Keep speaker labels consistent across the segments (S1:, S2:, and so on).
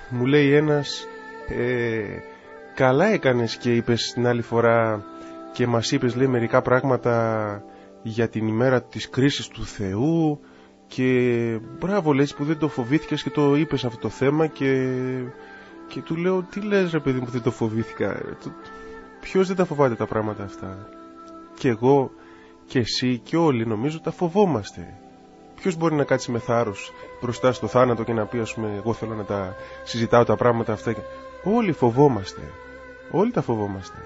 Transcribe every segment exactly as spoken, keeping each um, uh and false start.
S1: μου λέει ένας, ε, καλά έκανες και είπες την άλλη φορά και μας είπες, λέει, μερικά πράγματα για την ημέρα της κρίσης του Θεού και μπράβο, λες, που δεν το φοβήθηκες και το είπες αυτό το θέμα. Και, και του λέω, τι λες ρε παιδί μου που δεν το φοβήθηκα? Ποιος δεν τα φοβάται τα πράγματα αυτά? Και εγώ και εσύ και όλοι νομίζω τα φοβόμαστε. Ποιος μπορεί να κάτσει με θάρρος μπροστά στο θάνατο και να πει, ας πούμε, εγώ θέλω να τα συζητάω τα πράγματα αυτά? Όλοι φοβόμαστε. Όλοι τα φοβόμαστε.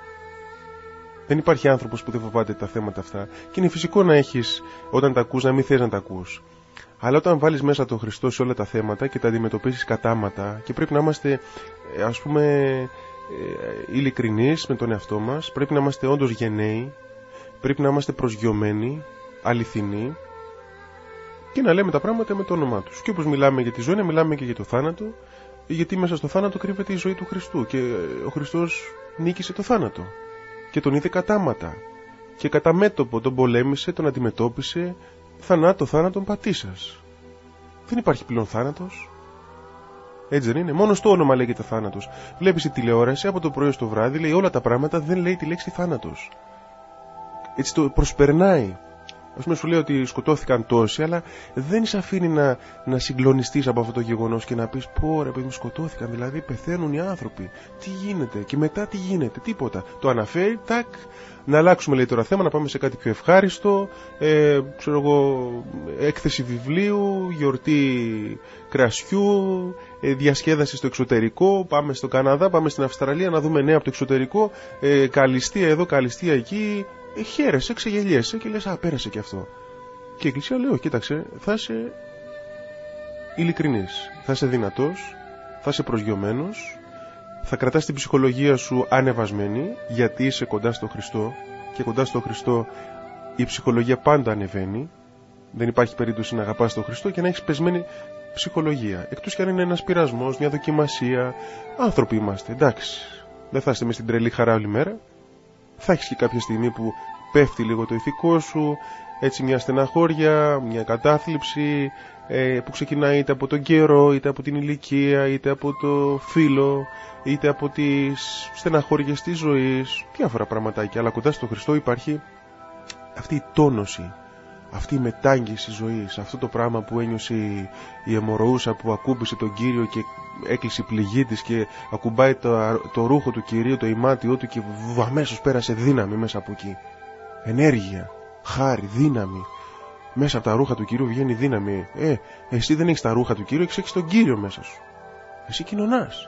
S1: Δεν υπάρχει άνθρωπος που δεν φοβάται τα θέματα αυτά. Και είναι φυσικό να έχεις, όταν τα ακούς, να μην θες να τα ακούς. Αλλά όταν βάλεις μέσα τον Χριστό σε όλα τα θέματα και τα αντιμετωπίσεις κατάματα, και πρέπει να είμαστε, ας πούμε, ειλικρινείς με τον εαυτό μας, πρέπει να είμαστε όντως γενναίοι, πρέπει να είμαστε προσγειωμένοι, αληθινοί και να λέμε τα πράγματα με το όνομά τους. Και όπως μιλάμε για τη ζωή, να μιλάμε και για το θάνατο, γιατί μέσα στο θάνατο κρύβεται η ζωή του Χριστού και ο Χριστός νίκησε το θάνατο και τον είδε κατάματα και κατά μέτωπο τον πολέμησε, τον αντιμετώπισε, θανάτο θάνατον πατήσας. Δεν υπάρχει πλέον θάνατος. Έτσι δεν είναι? Μόνο στο όνομα λέγεται θάνατος. Βλέπεις τη τηλεόραση από το πρωί στο βράδυ, λέει όλα τα πράγματα, δεν λέει τη λέξη θάνατος. Έτσι το προσπερνάει. Ας πούμε, σου λέει ότι σκοτώθηκαν τόσοι, αλλά δεν σε αφήνει να, να συγκλονιστείς από αυτό το γεγονός και να πεις, πω ρε παιδί μου, σκοτώθηκαν, δηλαδή πεθαίνουν οι άνθρωποι. Τι γίνεται? Και μετά τι γίνεται? Τίποτα. Το αναφέρει, τάκ. Να αλλάξουμε, λέει, τώρα θέμα, να πάμε σε κάτι πιο ευχάριστο, ε, ξέρω εγώ, έκθεση βιβλίου, γιορτή κρασιού, ε, διασκέδαση στο εξωτερικό, πάμε στο Καναδά, πάμε στην Αυστραλία να δούμε νέα από το εξωτερικό, ε, καλυστία εδώ, καλυστία εκεί. Ε, χαίρεσαι, ξεγελιέσαι και λες, α, πέρασε και αυτό. Και η Εκκλησία λέει, κοίταξε, θα είσαι ειλικρινής, θα είσαι δυνατός, θα είσαι προσγειωμένος, θα κρατάς την ψυχολογία σου ανεβασμένη, γιατί είσαι κοντά στο Χριστό και κοντά στο Χριστό η ψυχολογία πάντα ανεβαίνει. Δεν υπάρχει περίπτωση να αγαπάς τον Χριστό και να έχεις πεσμένη ψυχολογία. Εκτός κι αν είναι ένας πειρασμός, μια δοκιμασία. Άνθρωποι είμαστε, εντάξει. Δεν θα είστε μες στην τρελή χαρά όλη μέρα. Θα έχεις και κάποια στιγμή που πέφτει λίγο το ηθικό σου, έτσι μια στεναχώρια, μια κατάθλιψη, ε, που ξεκινάει είτε από τον καιρό, είτε από την ηλικία, είτε από το φύλο, είτε από τις στεναχώριες της ζωής, διάφορα πραγματάκια. Αλλά κοντά στο Χριστό υπάρχει αυτή η τόνωση, αυτή η μετάγγιση ζωής, αυτό το πράγμα που ένιωσε η, η αιμορροούσα που ακούμπησε τον Κύριο και έκλεισε η πληγή της και ακουμπάει το, το ρούχο του Κυρίου, το ημάτιό του και β, αμέσως πέρασε δύναμη μέσα από εκεί. Ενέργεια, χάρη, δύναμη. Μέσα από τα ρούχα του Κυρίου βγαίνει δύναμη. Ε, εσύ δεν έχεις τα ρούχα του Κυρίου, έχεις τον Κύριο μέσα σου. Εσύ κοινωνάς.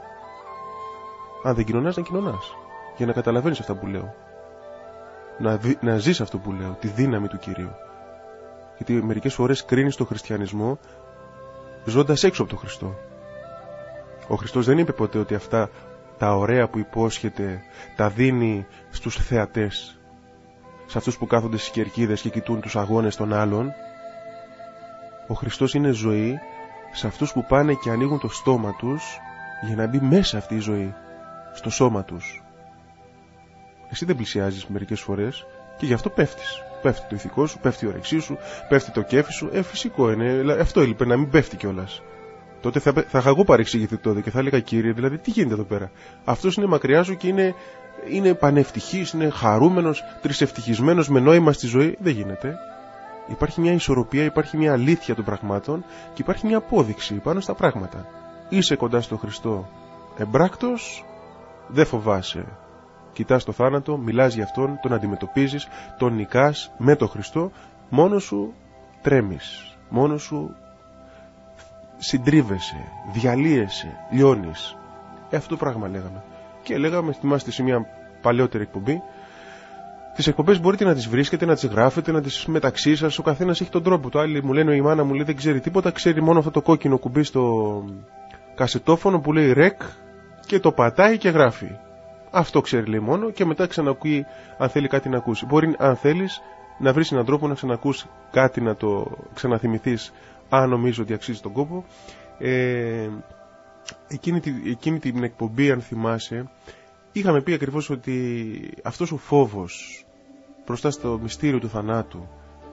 S1: Αν δεν κοινωνάς, να κοινωνάς. Για να καταλαβαίνεις αυτά που λέω. Να, δι, να ζεις αυτό που λέω, τη δύναμη του Κυρίου. Γιατί μερικές φορές κρίνεις τον χριστιανισμό ζώντας έξω από τον Χριστό. Ο Χριστός δεν είπε ποτέ ότι αυτά τα ωραία που υπόσχεται τα δίνει στους θεατές, σε αυτούς που κάθονται στις κερκίδες και κοιτούν τους αγώνες των άλλων. Ο Χριστός είναι ζωή σε αυτούς που πάνε και ανοίγουν το στόμα τους για να μπει μέσα αυτή η ζωή στο σώμα τους. Εσύ δεν πλησιάζεις μερικές φορές και γι' αυτό πέφτεις. Πέφτει το ηθικό σου, πέφτει η όρεξή σου, πέφτει το κέφι σου. Ε, φυσικό είναι. Αυτό έλειπε, να μην πέφτει κιόλας. Τότε θα, θα είχα εγώ παρεξηγηθεί τότε και θα έλεγα, Κύριε, δηλαδή τι γίνεται εδώ πέρα? Αυτός είναι μακριά σου και είναι, είναι πανευτυχής, είναι χαρούμενος, τρισευτυχισμένος, με νόημα στη ζωή. Δεν γίνεται. Υπάρχει μια ισορροπία, υπάρχει μια αλήθεια των πραγμάτων και υπάρχει μια απόδειξη πάνω στα πράγματα. Είσαι κοντά στο Χριστό εμπράκτος, δεν φοβάσαι. Κοιτάς το θάνατο, μιλάς για Αυτόν, τον αντιμετωπίζεις, τον νικάς με τον Χριστό, μόνος σου τρέμεις, μόνος σου συντρίβεσαι, διαλύεσαι, λιώνεις. Ε, αυτό το πράγμα λέγαμε. Και λέγαμε, θυμάστε σε μια παλαιότερη εκπομπή, τις εκπομπές μπορείτε να τις βρίσκετε, να τις γράφετε, να τις μεταξύ σας, ο καθένας έχει τον τρόπο του. Άλλοι μου λένε, η μάνα μου λέει δεν ξέρει τίποτα, ξέρει μόνο αυτό το κόκκινο κουμπί στο κασετόφωνο που λέει ρεκ και το πατάει και γράφει. Αυτό ξέρει, λέει, μόνο, και μετά ξανακούει αν θέλει κάτι να ακούσει. Μπορεί, αν θέλεις, να βρεις έναν τρόπο να ξανακούσει κάτι, να το ξαναθυμηθείς, αν νομίζω ότι αξίζει τον κόπο. Ε, εκείνη, εκείνη την εκπομπή, αν θυμάσαι, είχαμε πει ακριβώς ότι αυτός ο φόβος μπροστά στο μυστήριο του θανάτου,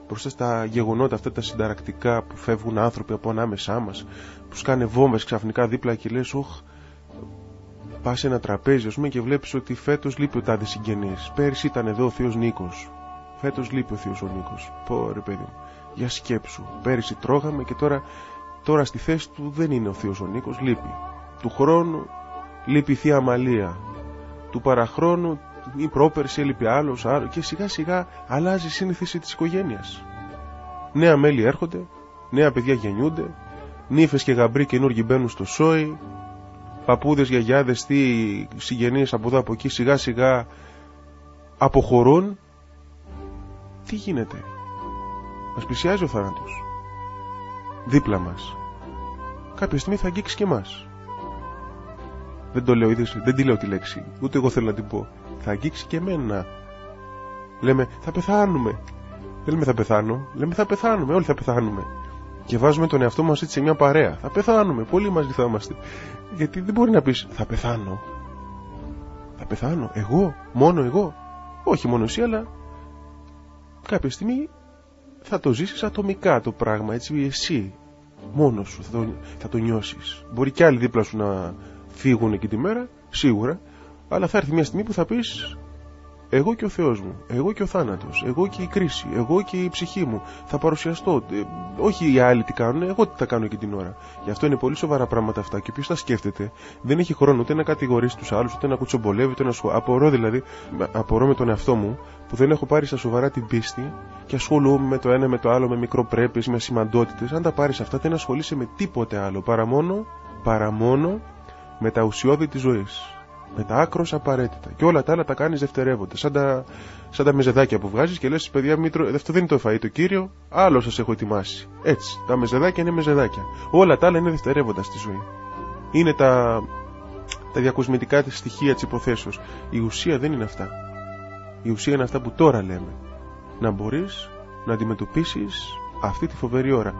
S1: μπροστά στα γεγονότα αυτά τα συνταρακτικά που φεύγουν άνθρωποι από ανάμεσά μας, που σκάνε βόμβες ξαφνικά δίπλα και λες, όχ, πας σε ένα τραπέζι, ας πούμε, και βλέπεις ότι φέτος λείπει ο τάδε συγγενής. Πέρυσι ήταν εδώ ο θείος Νίκος. Φέτος λείπει ο θείος ο Νίκος. Πω ρε παιδί μου, για σκέψου. Πέρυσι τρώγαμε και τώρα, τώρα στη θέση του δεν είναι ο θείος ο Νίκος, λείπει. Του χρόνου λείπει η θεία Αμαλία. Του παραχρόνου ή πρόπερση έλειπε άλλος, άλλο, και σιγά σιγά αλλάζει η σύνθεση της οικογένειας. Νέα μέλη έρχονται, νέα παιδιά γεννιούνται, νύφες και γαμπροί καινούργοι μπαίνουν στο σόι, παππούδες, γιαγιάδες, τι συγγενείς από εδώ από εκεί σιγά σιγά αποχωρούν. Τι γίνεται? Μας πλησιάζει ο θάνατος δίπλα μας. Κάποια στιγμή θα αγγίξει και εμάς. Δεν το λέω, είδες, δεν τη λέω τη λέξη, ούτε εγώ θέλω να την πω. Θα αγγίξει και εμένα. Λέμε θα πεθάνουμε. Δεν λέμε θα πεθάνω, λέμε θα πεθάνουμε, όλοι θα πεθάνουμε. Και βάζουμε τον εαυτό μας έτσι σε μια παρέα. Θα πεθάνουμε, πολύ μαζί θα είμαστε. Γιατί δεν μπορεί να πεις θα πεθάνω. Θα πεθάνω, εγώ, μόνο εγώ. Όχι μόνο εσύ, αλλά κάποια στιγμή θα το ζήσεις ατομικά το πράγμα, έτσι, εσύ μόνος σου θα το, θα το νιώσεις. Μπορεί και άλλοι δίπλα σου να φύγουν εκεί τη μέρα, σίγουρα, αλλά θα έρθει μια στιγμή που θα πεις εγώ και ο Θεός μου, εγώ και ο θάνατος, εγώ και η κρίση, εγώ και η ψυχή μου θα παρουσιαστώ. Ε, όχι οι άλλοι τι κάνουν, εγώ τι θα κάνω εκεί την ώρα. Γι' αυτό είναι πολύ σοβαρά πράγματα αυτά. Και ποιος τα σκέφτεται δεν έχει χρόνο ούτε να κατηγορήσει τους άλλους, ούτε να κουτσομπολεύει, ούτε να σχολ... Απορώ δηλαδή, απορώ με τον εαυτό μου που δεν έχω πάρει στα σοβαρά την πίστη και ασχολούμαι με το ένα με το άλλο, με μικροπρέπειες, με σημαντότητες. Αν τα πάρεις αυτά, δεν ασχολείσαι με τίποτε άλλο παρά μόνο, παρά μόνο με τα ουσιώδη της ζωής. Με τα άκρως απαραίτητα. Και όλα τα άλλα τα κάνεις δευτερεύοντα. Σαν τα, σαν τα μεζεδάκια που βγάζεις και λες, παιδιά, μήτρο, αυτό δεν είναι το φαΐ, το κύριο, άλλο σας έχω ετοιμάσει. Έτσι. Τα μεζεδάκια είναι μεζεδάκια. Όλα τα άλλα είναι δευτερεύοντα στη ζωή. Είναι τα, τα διακοσμητικά της στοιχεία της υποθέσεως. Η ουσία δεν είναι αυτά. Η ουσία είναι αυτά που τώρα λέμε. Να μπορείς να αντιμετωπίσεις αυτή τη φοβερή ώρα.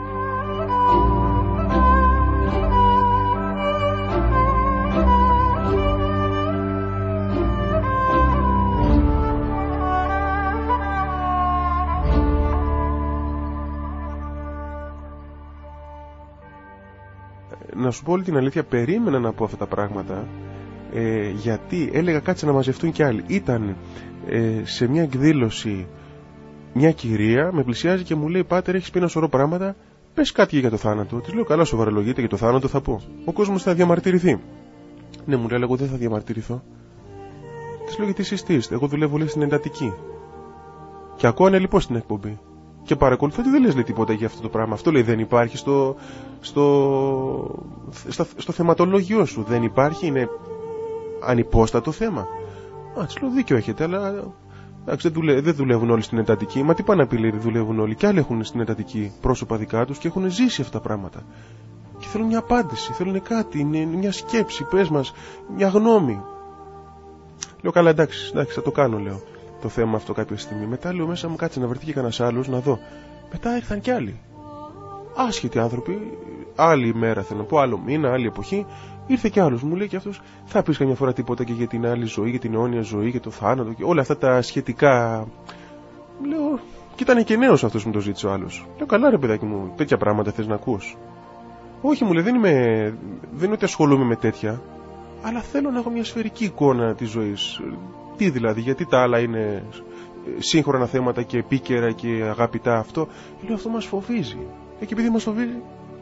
S1: Να σου πω όλη την αλήθεια, περίμενα να πω αυτά τα πράγματα, ε, γιατί έλεγα κάτσε να μαζευτούν κι άλλοι. Ήταν ε, σε μια εκδήλωση μια κυρία, με πλησιάζει και μου λέει, πάτερ, έχεις πει ένα σωρό πράγματα, πες κάτι για το θάνατο. Της λέω, καλά, σοβαρολογείτε, για το θάνατο θα πω. Ο κόσμος θα διαμαρτυρηθεί. Ναι, μου λέει, εγώ δεν θα διαμαρτυρηθώ. Της λέω, γιατί συστήστε, εγώ δουλεύω λέει στην εντατική και ακούω ανελιπώς στην εκπομπή. Και παρακολουθώ ότι δεν λες λέει τίποτα για αυτό το πράγμα. Αυτό λέει δεν υπάρχει στο, στο, στο, στο θεματολόγιο σου. Δεν υπάρχει, είναι ανυπόστατο θέμα. Α, της λέω δίκιο έχετε, αλλά εντάξει, δεν, δουλε, δεν δουλεύουν όλοι στην εντατική. Μα τι πάνε να πει λέει δεν δουλεύουν όλοι. Κι άλλοι έχουν στην εντατική πρόσωπα δικά τους και έχουν ζήσει αυτά τα πράγματα. Και θέλουν μια απάντηση, θέλουν κάτι, μια σκέψη, πες μας, μια γνώμη. Λέω καλά εντάξει, εντάξει θα το κάνω λέω. Το θέμα αυτό κάποια στιγμή. Μετά λέω μέσα μου κάτσε να βρεθεί και κανένας άλλος να δω. Μετά ήρθαν κι άλλοι. Άσχετοι άνθρωποι, άλλη ημέρα θέλω να πω, άλλο μήνα, άλλη εποχή. Ήρθε κι άλλος, μου λέει και αυτός, θα πεις καμιά φορά τίποτα και για την άλλη ζωή, για την αιώνια ζωή, για το θάνατο και όλα αυτά τα σχετικά. Λέω, και ήταν και νέος αυτός που μου το ζήτησε ο άλλος. Λέω, καλά ρε παιδάκι μου, τέτοια πράγματα θες να ακούς? Όχι, μου λέει, δεν είμαι, δεν είναι ότι ασχολούμαι με τέτοια, αλλά θέλω να έχω μια σφαιρική εικόνα της ζωής. Τι δηλαδή, γιατί τα άλλα είναι σύγχρονα θέματα και επίκαιρα και αγαπητά αυτό. Λέω, αυτό μας φοβίζει. Ε, και επειδή μας φοβίζει.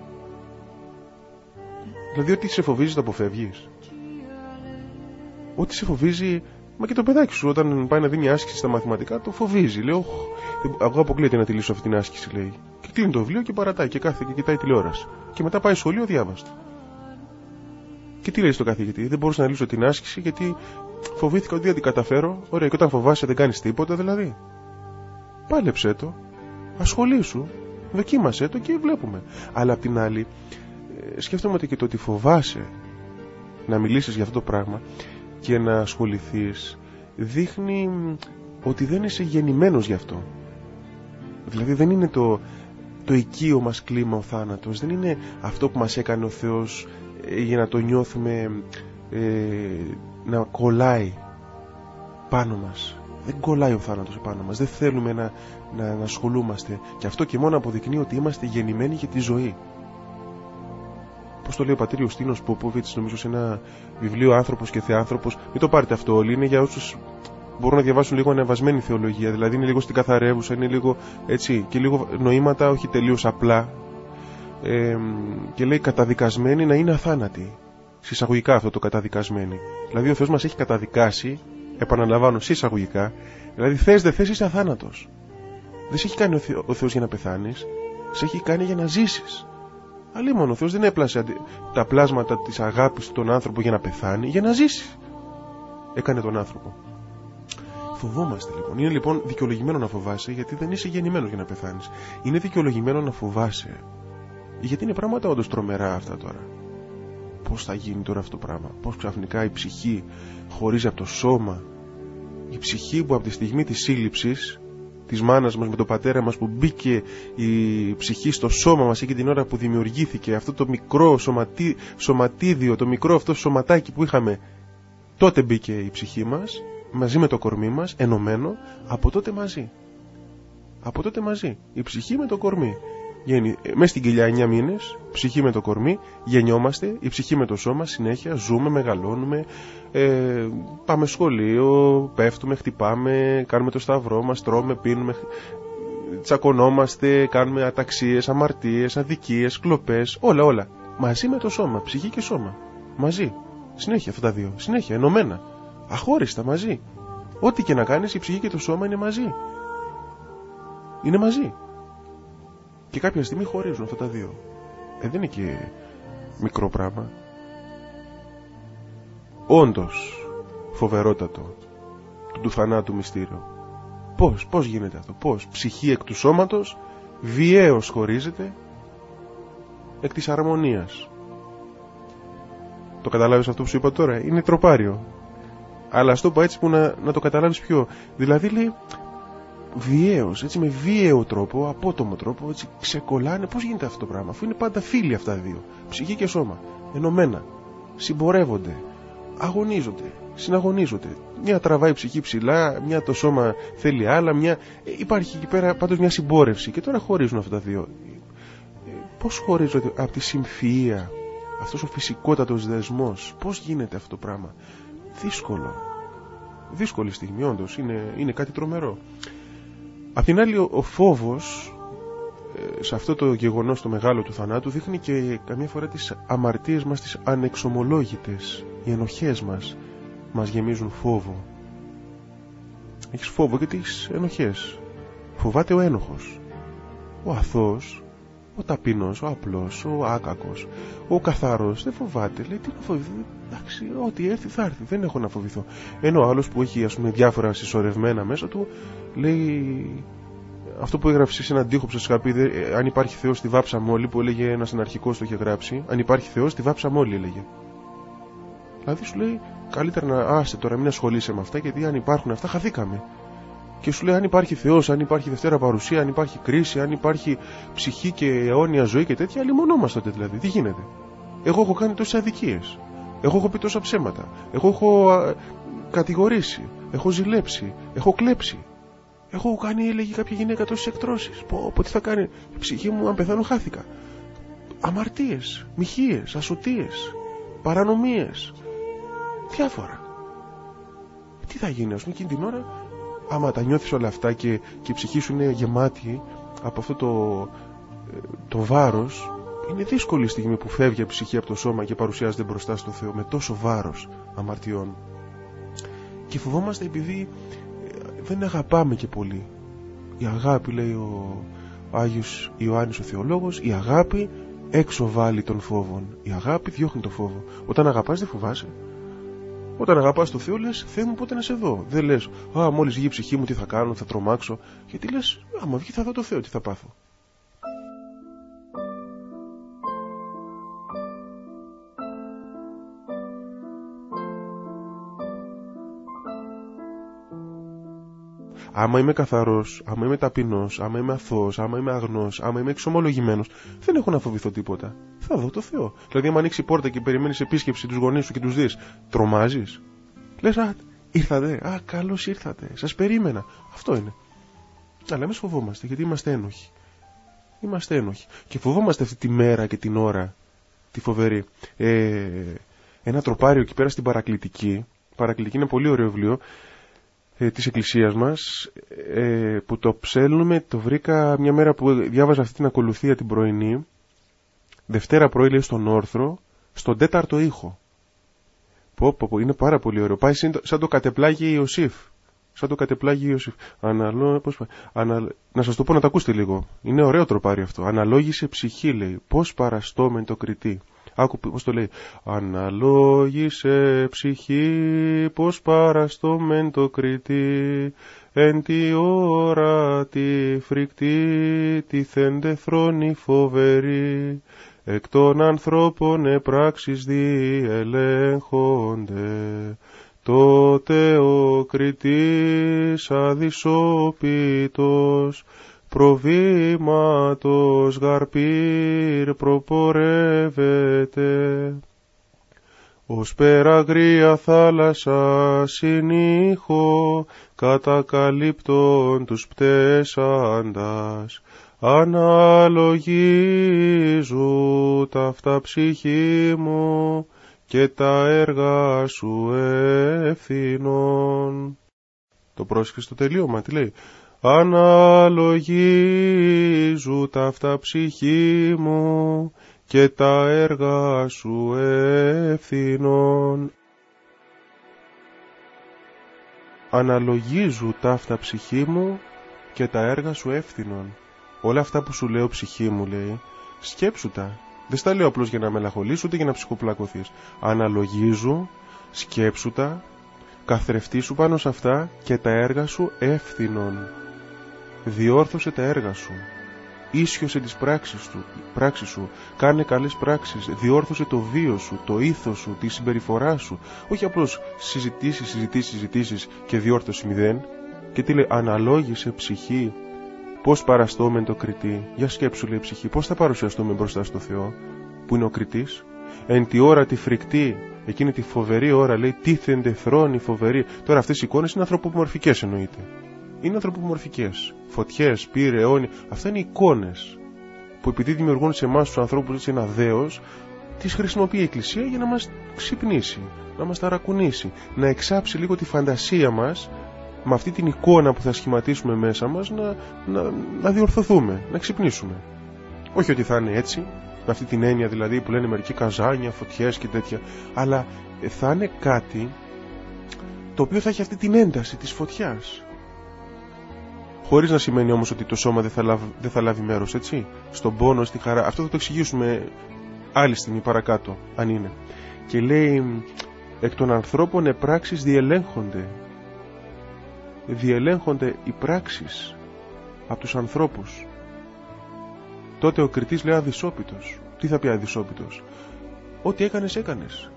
S1: Δηλαδή, ό,τι σε φοβίζει το αποφεύγεις. Ό,τι σε φοβίζει, μα και το παιδάκι σου όταν πάει να δίνει άσκηση στα μαθηματικά, το φοβίζει. Λέω, εγώ αποκλείεται να τη λύσω αυτή την άσκηση, λέει. Και κλείνει το βιβλίο και παρατάει και κάθεται και κοιτάει τηλεόραση. Και μετά πάει σχολείο διάβαστο. Και τι λέει στο καθηγητή, δεν μπορούσα να λύσω την άσκηση γιατί φοβήθηκα ότι δεν την καταφέρω. Ωραία, και όταν φοβάσαι δεν κάνεις τίποτα δηλαδή. Πάλεψέ το, ασχολήσου, δοκίμασέ το και βλέπουμε. Αλλά απ' την άλλη, σκέφτομαι ότι και το ότι φοβάσαι να μιλήσεις για αυτό το πράγμα και να ασχοληθείς δείχνει ότι δεν είσαι γεννημένος γι' αυτό. Δηλαδή δεν είναι το, το οικείο μας κλίμα ο θάνατος, δεν είναι αυτό που μας έκανε ο Θεός για να το νιώθουμε ε, να κολλάει πάνω μας. Δεν κολλάει ο θάνατος επάνω μας. Δεν θέλουμε να, να, να ασχολούμαστε. Και αυτό και μόνο αποδεικνύει ότι είμαστε γεννημένοι για τη ζωή. Πώς το λέει ο πατήρ Ιουστίνος Ποπόβιτς, νομίζω σε ένα βιβλίο «Άνθρωπος και Θεάνθρωπος». Μην το πάρετε αυτό όλοι. Είναι για όσους μπορούν να διαβάσουν λίγο ανεβασμένη θεολογία. Δηλαδή είναι λίγο στην καθαρεύουσα, είναι λίγο έτσι, και λίγο νοήματα, όχι τελείως απλά. Ε, και λέει καταδικασμένοι να είναι αθάνατοι. Συσσαγωγικά αυτό το καταδικασμένοι. Δηλαδή ο Θεός μας έχει καταδικάσει, επαναλαμβάνω, συσσαγωγικά. Δηλαδή θες δεν θες, είσαι αθάνατος. Δεν σε έχει κάνει ο, Θεό, ο Θεός για να πεθάνεις, σε έχει κάνει για να ζήσεις. Αλλήμον ο Θεός δεν έπλασε τα πλάσματα της αγάπης στον άνθρωπο για να πεθάνει, για να ζήσει. Έκανε τον άνθρωπο. Φοβόμαστε λοιπόν. Είναι λοιπόν δικαιολογημένο να φοβάσαι, γιατί δεν είσαι γεννημένος για να πεθάνεις. Είναι δικαιολογημένο να φοβάσαι, γιατί είναι πράγματα όντως τρομερά αυτά τώρα. Πώς θα γίνει τώρα αυτό το πράγμα? Πώς ξαφνικά η ψυχή χωρίζει από το σώμα? Η ψυχή που από τη στιγμή της σύλληψης της μάνας μας με τον πατέρα μας, που μπήκε η ψυχή στο σώμα μας εκεί την ώρα που δημιουργήθηκε αυτό το μικρό σωματί, σωματίδιο, το μικρό αυτό σωματάκι που είχαμε, τότε μπήκε η ψυχή μας μαζί με το κορμί μας, ενωμένο, από τότε μαζί. Από τότε μαζί. Η ψυχή με το κορμί. Μέσα στην κοιλιά εννιά μήνες, ψυχή με το κορμί, γεννιόμαστε, η ψυχή με το σώμα, συνέχεια ζούμε, μεγαλώνουμε, ε, πάμε σχολείο, πέφτουμε, χτυπάμε, κάνουμε το σταυρό μας, τρώμε, πίνουμε, τσακωνόμαστε, κάνουμε αταξίες, αμαρτίες, αδικίες, κλοπές, όλα όλα. Μαζί με το σώμα, ψυχή και σώμα. Μαζί. Συνέχεια αυτά τα δύο. Συνέχεια, ενωμένα. Αχώριστα, μαζί. Ό,τι και να κάνεις, η ψυχή και το σώμα είναι μαζί. Είναι μαζί. Και κάποια στιγμή χωρίζουν αυτά τα δύο. Ε, δεν είναι και μικρό πράγμα. Όντως φοβερότατο του, του θανάτου μυστήριο. Πώς, πώς γίνεται αυτό? Πώς ψυχή εκ του σώματος βιαίως χωρίζεται εκ της αρμονίας. Το καταλάβεις αυτό που σου είπα τώρα? Είναι τροπάριο. Αλλά ας το πω έτσι που να, να το καταλάβεις πιο. Δηλαδή λέει βιαίως, έτσι με βίαιο τρόπο, απότομο τρόπο, έτσι ξεκολλάνε. Πώς γίνεται αυτό το πράγμα? Αφού είναι πάντα φίλοι αυτά τα δύο, ψυχή και σώμα, ενωμένα, συμπορεύονται, αγωνίζονται, συναγωνίζονται. Μια τραβάει ψυχή ψηλά, μια το σώμα θέλει άλλα, μια... υπάρχει εκεί πέρα πάντως μια συμπόρευση. Και τώρα χωρίζουν αυτά τα δύο. Πώς χωρίζονται? Από τη συμφυΐα, αυτός ο φυσικότατος δεσμός. Πώς γίνεται αυτό το πράγμα? Δύσκολο. Δύσκολη στιγμή, όντως. Είναι, είναι κάτι τρομερό. Απ' την άλλη, ο, ο φόβος ε, σε αυτό το γεγονός το μεγάλο του θανάτου δείχνει και καμιά φορά τις αμαρτίες μας, τις ανεξομολόγητες. Οι ενοχές μας μας γεμίζουν φόβο. Έχεις φόβο και τις ενοχές. Φοβάται ο ένοχος, ο αθώος, ο ταπεινός, ο απλός, ο άκακος, ο καθαρός. Δεν φοβάται. Λέει τι να φοβηθώ? Εντάξει, ό,τι έρθει θα έρθει. Δεν έχω να φοβηθώ. Ενώ ο άλλος που έχει, ας πούμε, διάφορα συσσωρευμένα μέσα του, λέει αυτό που έγραψε σε έναν τοίχο που σας είχα πει, αν υπάρχει Θεός τη βάψαμε όλοι, που έλεγε ένας αναρχικός, το είχε γράψει. Αν υπάρχει Θεός τη βάψαμε όλοι, έλεγε. Δηλαδή σου λέει καλύτερα να άσε τώρα, μην ασχολείσαι με αυτά, γιατί αν υπάρχουν αυτά χαθήκαμε. Και σου λέει αν υπάρχει Θεός, αν υπάρχει Δευτέρα Παρουσία, αν υπάρχει κρίση, αν υπάρχει ψυχή και αιώνια ζωή και τέτοια, λιμωνόμαστε τότε δηλαδή. Τι γίνεται? Εγώ έχω κάνει τόσες αδικίες. Εγώ έχω πει τόσα ψέματα. Εγώ έχω α, κατηγορήσει. Έχω ζηλέψει. Έχω κλέψει. Έχω κάνει, έλεγε κάποια γυναίκα, τόσες εκτρώσεις. Πω, πω τι θα κάνει η ψυχή μου αν πεθάνω? Χάθηκα. Αμαρτίες, μοιχείες, ασωτίες, παρανομίες. Διάφορα. Τι θα γίνει, ας πούμε, εκείνη την ώρα, άμα τα νιώθεις όλα αυτά και, και η ψυχή σου είναι γεμάτη από αυτό το, το βάρος, είναι δύσκολη η στιγμή που φεύγει η ψυχή από το σώμα και παρουσιάζεται μπροστά στο Θεό με τόσο βάρος αμαρτιών. Και φοβόμαστε επειδή δεν αγαπάμε και πολύ. Η αγάπη, λέει ο Άγιος Ιωάννης ο Θεολόγος, η αγάπη έξω βάλει των φόβων. Η αγάπη διώχνει το φόβο. Όταν αγαπάς δεν φοβάσαι. Όταν αγαπάς το Θεό λες Θεέ μου πότε να σε δω. Δεν λες α μόλις βγει η ψυχή μου τι θα κάνω, θα τρομάξω. Γιατί λες άμα βγει θα δω το Θεό, τι θα πάθω. Άμα είμαι καθαρός, άμα είμαι ταπεινός, άμα είμαι αθώος, άμα είμαι αγνός, άμα είμαι εξομολογημένος, δεν έχω να φοβηθώ τίποτα. Θα δω το Θεό. Δηλαδή, άμα ανοίξει η πόρτα και περιμένεις επίσκεψη τους γονείς σου και τους δεις, τρομάζεις. Λες, α, Ήρθατε, α, καλώς ήρθατε, σας περίμενα. Αυτό είναι. Αλλά εμείς φοβόμαστε, γιατί είμαστε ένοχοι. Είμαστε ένοχοι. Και φοβόμαστε αυτή τη μέρα και την ώρα, τη φοβερή. Ε, ένα τροπάριο εκεί πέρα στην Παρακλητική. Παρακλητική είναι πολύ ωραίο βιβλίο ε, της εκκλησίας μας, ε, που το ψέλνουμε, το βρήκα μια μέρα που διάβαζα αυτή την ακολουθία την πρωινή. Δευτέρα πρωί, λέει, στον όρθρο, στον τέταρτο ήχο. Πω, πω, πω, είναι πάρα πολύ ωραίο. Πάει σαν το κατεπλάγει Ιωσήφ. Σαν το κατεπλάγει Ιωσήφ. Αναλό... Πώς... Ανα... Να σας το πω να τα ακούσετε λίγο. Είναι ωραίο τροπάρι αυτό. Αναλόγησε ψυχή, λέει. Πώς παραστόμεν το κριτή. Άκου πώς το λέει. Αναλόγησε ψυχή, πώς παραστόμεν το κριτή. Εν τη ώρα τη φρικτή, τη θέντε θρόνη φοβερή. Εκ των ανθρώπων επράξεις διελέγχονται. Τότε ο κριτής αδυσόπιτος, προβήματος γαρπήρ προπορεύεται. Ως περαγρία θάλασσα συνήχο, κατακαλύπτων τους πτέσαντας. Αναλογίζου τα αυτά ψυχή μου και τα έργα σου ευθυνών. Το πρόσεχε στο τελείωμα, τι λέει. Αναλογίζου τα αυτά ψυχή μου και τα έργα σου ευθυνών. Αναλογίζου τα αυτά ψυχή μου και τα έργα σου ευθυνών. Όλα αυτά που σου λέω ψυχή μου, λέει, σκέψου τα. Δεν στα λέω απλώς για να μελαγχολείς ούτε για να ψυχοπλακωθείς. Αναλογίζου, σκέψου τα, καθρεφτήσου πάνω σε αυτά και τα έργα σου εύθυνον. Διόρθωσε τα έργα σου. Ίσιοσε τις πράξεις, του, πράξεις σου. Κάνε καλές πράξεις. Διόρθωσε το βίο σου, το ήθος σου, τη συμπεριφορά σου. Όχι απλώς συζητήσεις, συζητήσεις, συζητήσεις και διόρθωση μηδέν. Και τι λέει, αναλόγησε ψυχή. Πώς παραστόμεν το κριτή. Για σκέψου, λέει, ψυχή, πώς θα παρουσιαστούμε μπροστά στο Θεό, που είναι ο κριτής. Εν τη ώρα τη φρικτή, εκείνη τη φοβερή ώρα, λέει, τίθενται θρόνοι φοβεροί. Τώρα αυτές οι εικόνες είναι ανθρωπομορφικές, εννοείται. Είναι ανθρωπομορφικές. Φωτιές, πύρε, αιώνι. Αυτά είναι εικόνες που επειδή δημιουργούν σε εμάς τους ανθρώπους έτσι ένα δέος, τις χρησιμοποιεί η Εκκλησία για να μας ξυπνήσει, να μας ταρακουνήσει, να εξάψει λίγο τη φαντασία μας. Με αυτή την εικόνα που θα σχηματίσουμε μέσα μας να, να, να διορθωθούμε, να ξυπνήσουμε. Όχι ότι θα είναι έτσι, με αυτή την έννοια δηλαδή που λένε μερικοί καζάνια, φωτιές και τέτοια, αλλά θα είναι κάτι το οποίο θα έχει αυτή την ένταση της φωτιάς. Χωρίς να σημαίνει όμως ότι το σώμα δεν θα λάβει, δεν θα λάβει μέρος, έτσι, στον πόνο, στη χαρά. Αυτό θα το εξηγήσουμε άλλη στιγμή παρακάτω, αν είναι. Και λέει, εκ των ανθρώπων επράξεις διελέγχονται. Διελέγχονται οι πράξεις από τους ανθρώπους. Τότε ο κριτής λέει αδυσόπιτος. Τι θα πει αδυσόπιτος? Ό,τι έκανες έκανες.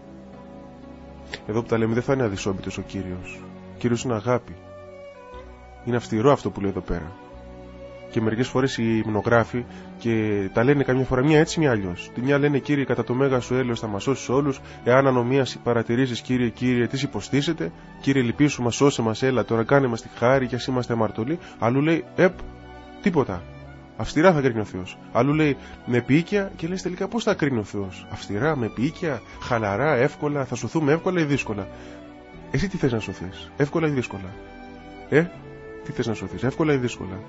S1: Εδώ που τα λέμε δεν θα είναι αδυσόπιτος ο Κύριος. Ο Κύριος είναι αγάπη. Είναι αυστηρό αυτό που λέει εδώ πέρα. Και μερικές φορές οι υμνογράφοι και τα λένε καμιά φορά μια έτσι μια αλλιώς. Τη μια λένε, Κύριε, κατά το μέγα σου έλεος θα μας σώσεις όλους. Εάν ανομίας παρατηρήσεις, Κύριε, Κύριε, τι υποστήσετε. Κύριε, λυπήσου μας, σώσε μας, έλα τώρα, κάνε μας τη χάρη κι ας είμαστε αμαρτωλοί. Αλλού λέει, επ, τίποτα. Αυστηρά θα κρίνει ο Θεός. Αλλού λέει, με επίοικια, και λες τελικά πώς θα κρίνει ο Θεός? Αυστηρά, με επίοικια, χαλαρά, εύκολα, θα σωθούμε εύκολα ή δύσκολα? Εσύ τι θες να σωθείς, εύκολα ή δύσκολα? Ε, τι θες να σωθείς, εύκολα ή δύσκολα?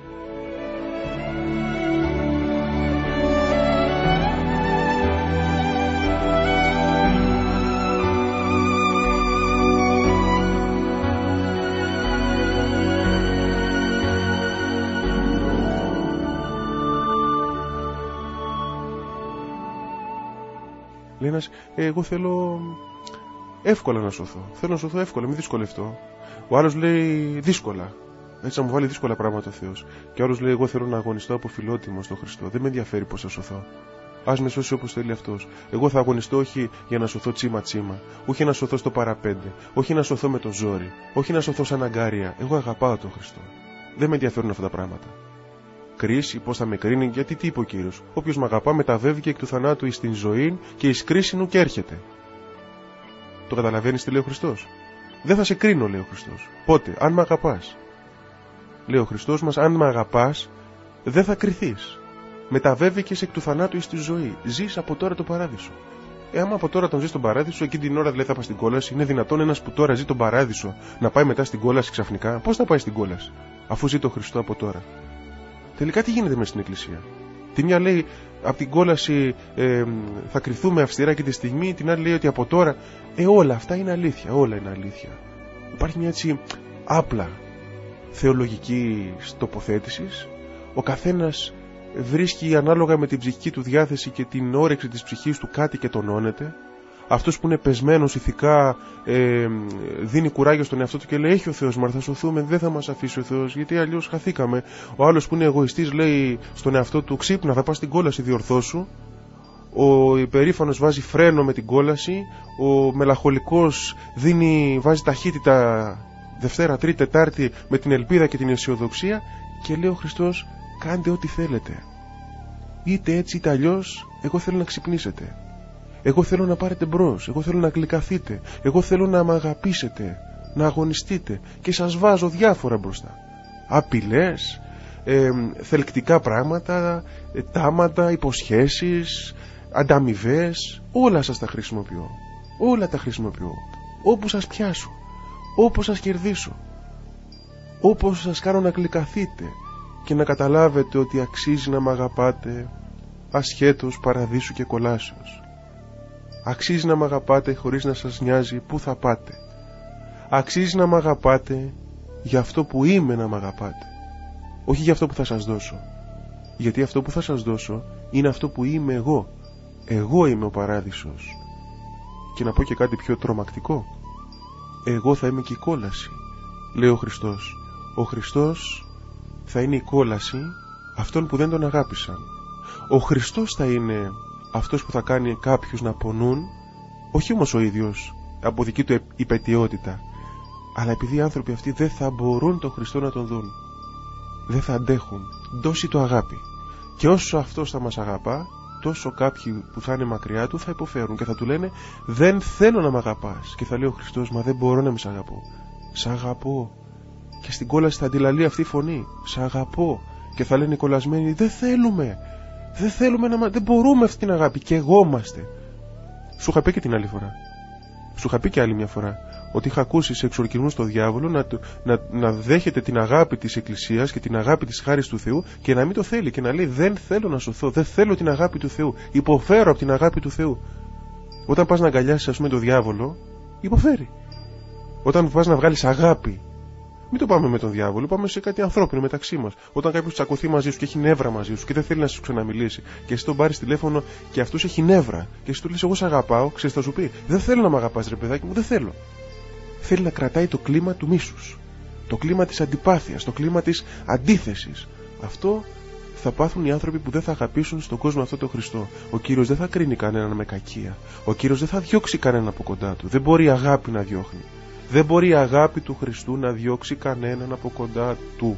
S1: Λέει ένας, ε, εγώ θέλω εύκολα να σωθώ. Θέλω να σωθώ εύκολα, μην δυσκολευτώ. Ο άλλος λέει δύσκολα. Έτσι να μου βάλει δύσκολα πράγματα ο Θεός. Και ο άλλος λέει, εγώ θέλω να αγωνιστώ από φιλότιμο στον Χριστό. Δεν με ενδιαφέρει πώς θα σωθώ. Ας με σώσει όπως θέλει αυτός. Εγώ θα αγωνιστώ όχι για να σωθώ τσίμα τσίμα. Όχι να σωθώ στο παραπέντε. Όχι να σωθώ με το ζόρι. Όχι να σωθώ σαν αγκάρια. Εγώ αγαπάω τον Χριστό. Δεν με ενδιαφέρουν αυτά τα πράγματα. Κρίση, πώς θα με κρίνει, γιατί τι είπε ο Κύριος? Όποιος με αγαπά μεταβεύγει εκ του θανάτου εις την ζωή και εις κρίσινου και έρχεται. Το καταλαβαίνεις τι λέει ο Χριστός? Δεν θα σε κρίνω, λέει ο Χριστός. Πότε? Αν με αγαπάς. Λέει ο Χριστός μας, αν με αγαπάς, δεν θα κριθείς. Μεταβέβηκες εκ του θανάτου εις τη ζωή. Ζεις από τώρα το παράδεισο. Ε, άμα από τώρα τον ζεις στον παράδεισο, εκείνη την ώρα δηλαδή θα πάει στην κόλαση. Είναι δυνατόν ένας που τώρα ζει τον παράδεισο να πάει μετά στην κόλαση ξαφνικά? Πώς θα πάει στην κόλαση, αφού ζει τον Χριστό από τώρα? Τελικά τι γίνεται μες στην Εκκλησία? Τη μια λέει από την κόλαση ε, θα κριθούμε αυστηρά και τη στιγμή, την άλλη λέει ότι από τώρα. Ε, όλα αυτά είναι αλήθεια. Όλα είναι αλήθεια. Υπάρχει μια έτσι άπλα θεολογική τοποθέτηση. Ο καθένας βρίσκει ανάλογα με την ψυχική του διάθεση και την όρεξη της ψυχής του κάτι και τονώνεται. Αυτός που είναι πεσμένος ηθικά ε, δίνει κουράγιο στον εαυτό του και λέει έχει ο Θεός μας, θα σωθούμε, δεν θα μας αφήσει ο Θεός γιατί αλλιώς χαθήκαμε. Ο άλλος που είναι εγωιστής λέει στον εαυτό του ξύπνα, θα πας στην κόλαση, διορθώσου. Ο υπερήφανος βάζει φρένο με την κόλαση. Ο μελαγχολικός δίνει, βάζει ταχύτητα Δευτέρα, Τρίτη, Τετάρτη με την ελπίδα και την αισιοδοξία. Και λέει ο Χριστός, κάντε ό,τι θέλετε. Είτε έτσι είτε αλλιώς, εγώ θέλω να ξυπνήσετε. Εγώ θέλω να πάρετε μπρος. Εγώ θέλω να γλυκαθείτε. Εγώ θέλω να μ' αγαπήσετε, να αγωνιστείτε. Και σας βάζω διάφορα μπροστά. Απειλές, ε, θελκτικά πράγματα, ε, τάματα, υποσχέσεις, ανταμοιβές. Όλα σας τα χρησιμοποιώ. Όλα τα χρησιμοποιώ. Όπου σας πιάσω. Όπου σας κερδίσω. Όπως σας κάνω να γλυκαθείτε και να καταλάβετε ότι αξίζει να μ' αγαπάτε ασχέτως παραδείσου και κολάσεως. Αξίζει να μ' αγαπάτε χωρίς να σας νοιάζει πού θα πάτε. Αξίζει να μ' αγαπάτε για αυτό που είμαι να μ' αγαπάτε. Όχι για αυτό που θα σας δώσω. Γιατί αυτό που θα σας δώσω είναι αυτό που είμαι εγώ. Εγώ είμαι ο παράδεισος. Και να πω και κάτι πιο τρομακτικό. Εγώ θα είμαι και η κόλαση, λέει ο Χριστός. Ο Χριστός θα είναι η κόλαση αυτών που δεν τον αγάπησαν. Ο Χριστός θα είναι αυτός που θα κάνει κάποιους να πονούν, όχι όμως ο ίδιος από δική του υπαιτιότητα, αλλά επειδή οι άνθρωποι αυτοί δεν θα μπορούν τον Χριστό να τον δουν, δεν θα αντέχουν. Δώσει το αγάπη. Και όσο αυτός θα μας αγαπά, τόσο κάποιοι που θα είναι μακριά του θα υποφέρουν και θα του λένε δεν θέλω να μ' αγαπάς. Και θα λέει ο Χριστός, μα δεν μπορώ να μη σ' αγαπώ. Σ' αγαπώ. Και στην κόλαση θα αντιλαλεί αυτή η φωνή, σ' αγαπώ. Και θα λένε οι κολλασμένοι, δεν θέλουμε. Δεν θέλουμε να. Δεν μπορούμε αυτή την αγάπη. Και εγώ είμαστε. Σου είχα πει και την άλλη φορά. Σου είχα πει και άλλη μια φορά. Ότι είχα ακούσει σε εξορκισμούς στο διάβολο να, να, να δέχεται την αγάπη της Εκκλησίας και την αγάπη της χάρης του Θεού και να μην το θέλει. Και να λέει, δεν θέλω να σωθώ. Δεν θέλω την αγάπη του Θεού. Υποφέρω από την αγάπη του Θεού. Όταν πας να αγκαλιάσεις, ας πούμε, το διάβολο, υποφέρει. Όταν πας να βγάλεις αγάπη. Μην το πάμε με τον διάβολο, πάμε σε κάτι ανθρώπινο μεταξύ μας. Όταν κάποιος τσακωθεί μαζί σου και έχει νεύρα μαζί σου και δεν θέλει να σου ξαναμιλήσει, και εσύ τον πάρεις τηλέφωνο και αυτός έχει νεύρα, και εσύ του λες, εγώ σε αγαπάω, ξέρεις, θα σου πει, δεν θέλω να μ' αγαπάς, ρε παιδάκι μου, δεν θέλω. Θέλει να κρατάει το κλίμα του μίσους, το κλίμα της αντιπάθειας, το κλίμα της αντίθεσης. Αυτό θα πάθουν οι άνθρωποι που δεν θα αγαπήσουν στον κόσμο αυτό τον Χριστό. Ο Κύριος δεν θα κρίνει κανέναν με κακία. Ο Κύριος δεν θα διώξει κανέναν από κοντά του. Δεν μπορεί η αγάπη να διώχνει. Δεν μπορεί η αγάπη του Χριστού να διώξει κανέναν από κοντά του.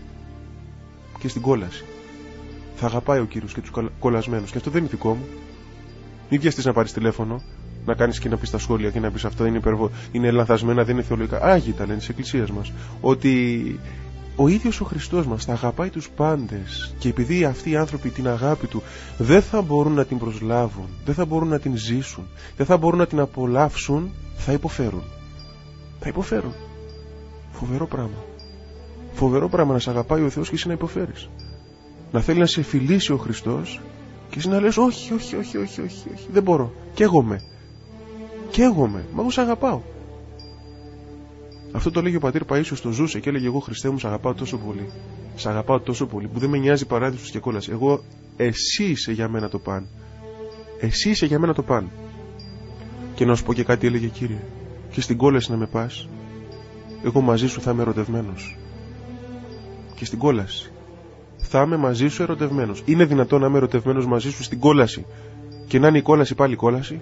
S1: Και στην κόλαση θα αγαπάει ο Κύριος και τους κολλασμένους. Και αυτό δεν είναι δικό μου. Μην βιαστείς να πάρεις τηλέφωνο, να κάνεις και να πεις τα σχόλια και να πεις αυτό είναι υπερβο... είναι λανθασμένα, δεν είναι θεολογικά. Άγιοι τα λένε της Εκκλησίας μας. Ότι ο ίδιος ο Χριστός μας θα αγαπάει τους πάντες. Και επειδή αυτοί οι άνθρωποι την αγάπη του δεν θα μπορούν να την προσλάβουν, δεν θα μπορούν να την ζήσουν, δεν θα μπορούν να την απολαύσουν, θα υποφέρουν. Θα υποφέρουν. Φοβερό πράγμα. Φοβερό πράγμα να σε αγαπάει ο Θεός και εσύ να υποφέρεις. Να θέλει να σε φιλήσει ο Χριστός και εσύ να λες όχι, όχι, όχι, όχι, όχι, όχι, δεν μπορώ. Καίγομαι. Καίγομαι. Μα εγώ σε αγαπάω. Αυτό το λέγει ο πατήρ Παΐσιος, το ζούσε και έλεγε, εγώ Χριστέ μου, σε αγαπάω τόσο πολύ. Σε αγαπάω τόσο πολύ που δεν με νοιάζει παράδεισος και κόλαση. Εγώ, εσύ είσαι για μένα το παν. Εσύ είσαι για μένα το παν. Και να σου πω και κάτι, έλεγε, Κύριε, και στην κόλαση να με πας, εγώ μαζί σου θα είμαι ερωτευμένος. Και στην κόλαση θα είμαι μαζί σου ερωτευμένος. Είναι δυνατόν να είμαι ερωτευμένος μαζί σου στην κόλαση και να είναι η κόλαση πάλι κόλαση?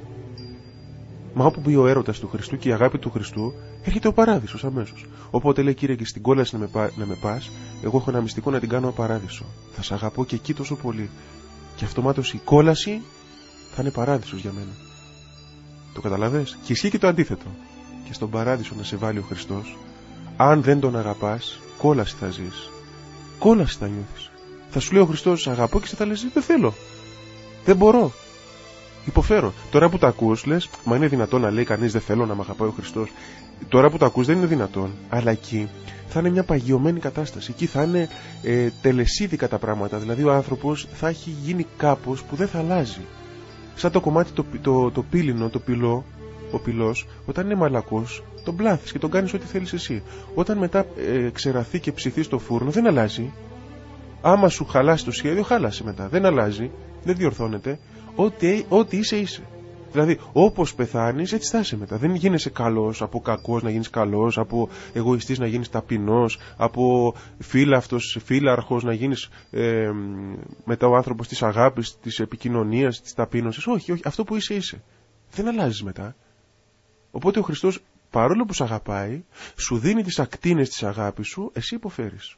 S1: Μα όπου μπει ο έρωτας του Χριστού και η αγάπη του Χριστού, έρχεται ο παράδεισος αμέσως. Οπότε λέει, Κύριε, και στην κόλαση να με, πά, να με πας, εγώ έχω ένα μυστικό να την κάνω παράδεισο. Θα σε αγαπώ και εκεί τόσο πολύ. Και αυτομάτως η κόλαση θα είναι παράδεισος για μένα. Το καταλαβες? Και ισχύει και το αντίθετο. και στον παράδεισο να σε βάλει ο Χριστός, αν δεν τον αγαπάς, κόλαση θα ζεις. Κόλαση θα νιώθεις. Θα σου λέει ο Χριστός αγαπώ και σε θα λες δεν θέλω. Δεν μπορώ. Υποφέρω. Τώρα που τα ακούς λες, μα είναι δυνατόν να λέει κανείς δεν θέλω να μ' αγαπάει ο Χριστός. Τώρα που τα ακούς δεν είναι δυνατόν. Αλλά εκεί θα είναι μια παγιωμένη κατάσταση. Εκεί θα είναι ε, τελεσίδικα τα πράγματα. Δηλαδή ο άνθρωπος θα έχει γίνει κάπως που δεν θα αλλάζει. Σαν το κομμάτι το, το, το, το πύλινο, το πυλό, ο πυλός, όταν είναι μαλακός, τον πλάθεις και τον κάνεις ό,τι θέλεις εσύ. Όταν μετά ε, ξεραθεί και ψηθεί στο φούρνο, δεν αλλάζει. Άμα σου χαλάσει το σχέδιο, χάλασε μετά. Δεν αλλάζει, δεν διορθώνεται. Ό,τι, ό,τι είσαι, είσαι. Δηλαδή, όπως πεθάνεις, έτσι θα είσαι μετά. Δεν γίνεσαι καλός, από κακός να γίνεις καλός, από εγωιστής να γίνεις ταπεινός, από φύλαυτος, φύλαρχος να γίνεις ε, μετά ο άνθρωπος της αγάπης, της επικοινωνίας, της ταπείνωσης. Όχι, όχι, αυτό που είσαι, είσαι. Δεν αλλάζεις μετά. Οπότε ο Χριστός, παρόλο που σ' αγαπάει, σου δίνει τις ακτίνες της αγάπης σου, εσύ υποφέρεις.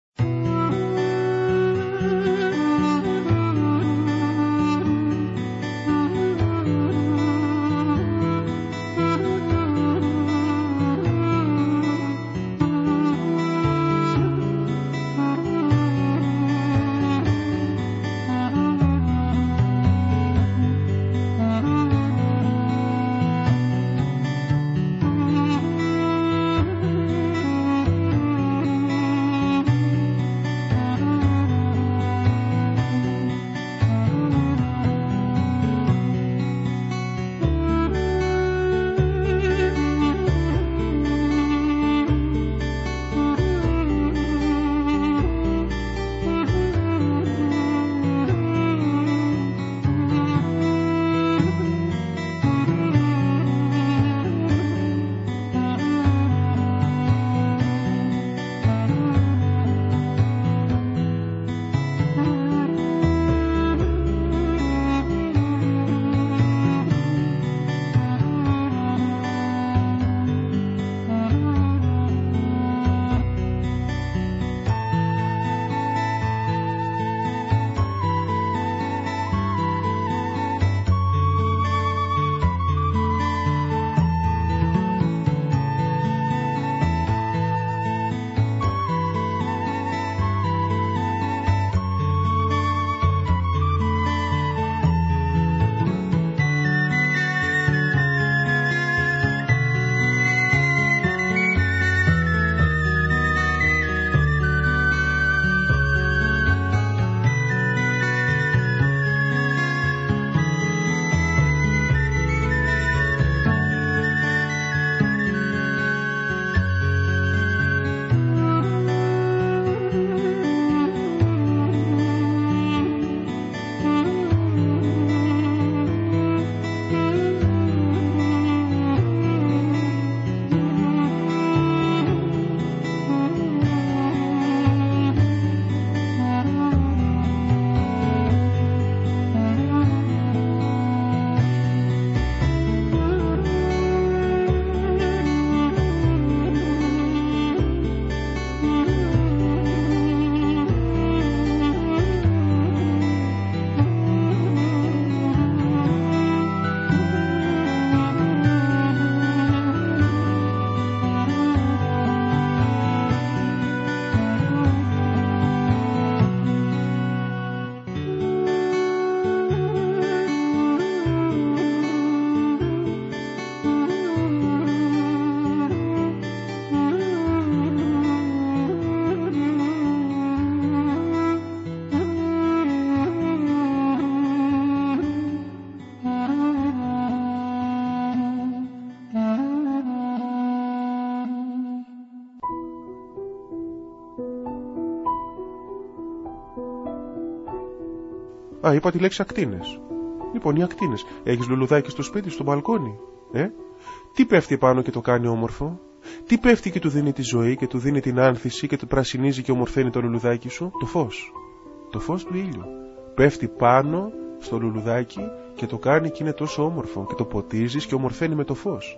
S1: Α, είπα τη λέξη ακτίνες. Λοιπόν, οι ακτίνες. Έχεις λουλουδάκι στο σπίτι, στο μπαλκόνι. Ε? Τι πέφτει πάνω και το κάνει όμορφο? Τι πέφτει και του δίνει τη ζωή και του δίνει την άνθηση και του πρασινίζει και ομορφαίνει το λουλουδάκι σου? Το φως. Το φως του ήλιου. Πέφτει πάνω στο λουλουδάκι και το κάνει και είναι τόσο όμορφο και το ποτίζεις και ομορφαίνει με το φως.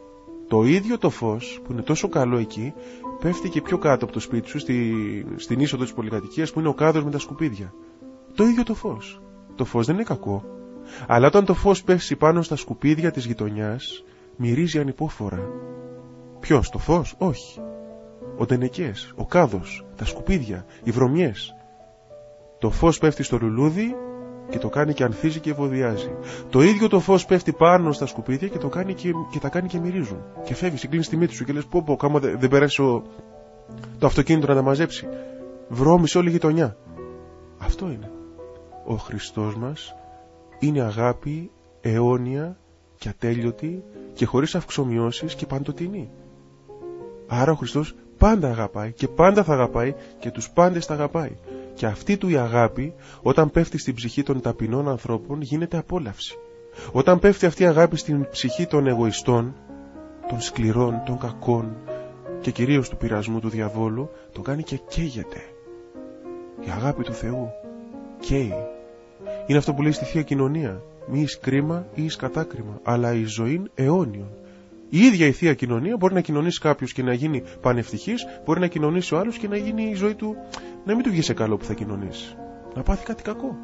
S1: Το ίδιο το φως που είναι τόσο καλό εκεί πέφτει και πιο κάτω από το σπίτι σου, στη, στην είσοδο της πολυκατοικίας που είναι ο κάδος με τα σκουπίδια. Το ίδιο το φως. Το φως δεν είναι κακό. Αλλά όταν το φως πέσει πάνω στα σκουπίδια της γειτονιάς, μυρίζει ανυπόφορα. Ποιος, το φως? Όχι. Ο ντενεκές, ο κάδος, τα σκουπίδια, οι βρωμιές. Το φως πέφτει στο λουλούδι και το κάνει και ανθίζει και ευωδιάζει. Το ίδιο το φως πέφτει πάνω στα σκουπίδια και, το κάνει και, και τα κάνει και μυρίζουν. Και φεύγει, συγκλίνεις τη μύτη σου και λες πω πω, κάμα δεν δε περάσει ο, το αυτοκίνητο να τα μαζέψει. Βρώμησε όλη η γειτονιά. Αυτό είναι. Ο Χριστός μας είναι αγάπη αιώνια και ατέλειωτη και χωρίς αυξομοιώσεις και παντοτινή. Άρα ο Χριστός πάντα αγαπάει και πάντα θα αγαπάει και τους πάντες θα αγαπάει. Και αυτή του η αγάπη, όταν πέφτει στην ψυχή των ταπεινών ανθρώπων, γίνεται απόλαυση. Όταν πέφτει αυτή η αγάπη στην ψυχή των εγωιστών, των σκληρών, των κακών και κυρίως του πειρασμού του διαβόλου, το κάνει και καίγεται. Η αγάπη του Θεού καίει. Είναι αυτό που λέει στη Θεία Κοινωνία. Μη εις κρίμα ή εις κατάκριμα, αλλά η ζωή αιώνιον. Η ίδια η Θεία Κοινωνία μπορεί να κοινωνήσει κάποιος και να γίνει πανευτυχής, μπορεί να κοινωνήσει ο άλλος και να γίνει η ζωή του, να μην του βγει σε καλό που θα κοινωνήσει. Να πάθει κάτι κακό.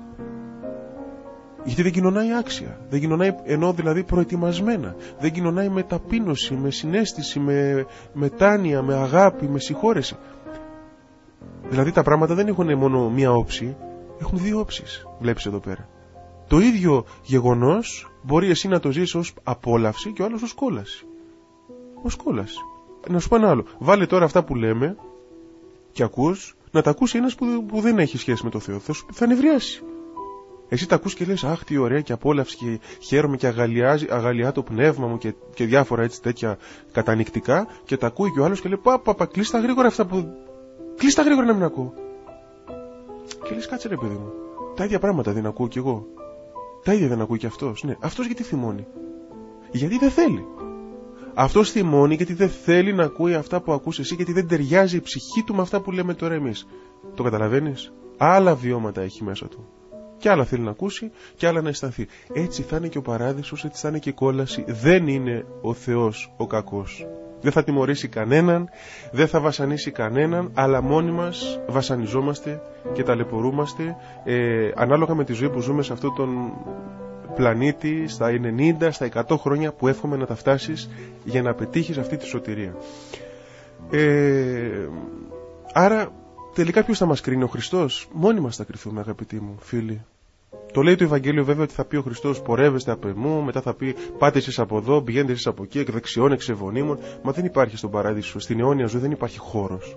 S1: Γιατί δεν κοινωνάει άξια. Δεν κοινωνάει, ενώ δηλαδή προετοιμασμένα. Δεν κοινωνάει με ταπείνωση, με συναίσθηση, με μετάνοια, με αγάπη, με συγχώρεση. Δηλαδή τα πράγματα δεν έχουν μόνο μία όψη, έχουν δύο όψεις. Βλέπεις εδώ πέρα. Το ίδιο γεγονός μπορεί εσύ να το ζεις ως απόλαυση και ο άλλος ως κόλαση. Ως κόλαση. Να σου πω ένα άλλο. Βάλε τώρα αυτά που λέμε και ακούς, να τα ακούσει ένας που, που δεν έχει σχέση με το Θεό. Θα, σου, θα νευριάσει. Εσύ τα ακούς και λες, αχ, τι ωραία και απόλαυση και χαίρομαι και αγαλιάζει, αγαλιά το πνεύμα μου και, και διάφορα έτσι τέτοια κατανυκτικά, και τα ακούει και ο άλλος και λέει, πα, πα, πα, κλείς τα γρήγορα αυτά που... Κλείς τα γρήγορα να μην ακούω. Και λες, κάτσε ρε παιδί μου. Τα ίδια πράγματα δεν ακούω κι εγώ. Τα ίδια δεν ακούει κι αυτός. Ναι, αυτός γιατί θυμώνει? Γιατί δεν θέλει. Αυτός θυμώνει γιατί δεν θέλει να ακούει αυτά που ακούς εσύ, γιατί δεν ταιριάζει η ψυχή του με αυτά που λέμε τώρα εμείς. Το καταλαβαίνεις? Άλλα βιώματα έχει μέσα του. Και άλλα θέλει να ακούσει και άλλα να αισθανθεί. Έτσι θα είναι και ο παράδεισος, έτσι θα είναι και η κόλαση. Δεν είναι ο Θεός ο κακός. Δεν θα τιμωρήσει κανέναν, δεν θα βασανίσει κανέναν, αλλά μόνοι μας βασανιζόμαστε και ταλαιπωρούμαστε ε, ανάλογα με τη ζωή που ζούμε σε αυτόν τον πλανήτη, στα ενενήντα, στα εκατό χρόνια που εύχομαι να τα φτάσεις για να πετύχεις αυτή τη σωτηρία. Ε, άρα τελικά ποιος θα μας κρίνει? Ο Χριστός? Μόνοι μας θα κρυθούμε, αγαπητοί μου φίλοι. Το λέει το Ευαγγέλιο βέβαια ότι θα πει ο Χριστός, πορεύεστε απ' εμού, μετά θα πει πάτε εσείς από εδώ, πηγαίνετε εσείς από εκεί, εκ δεξιών, εξ ευωνίμων. Μα δεν υπάρχει στον παράδεισο, στην αιώνια ζωή δεν υπάρχει χώρος.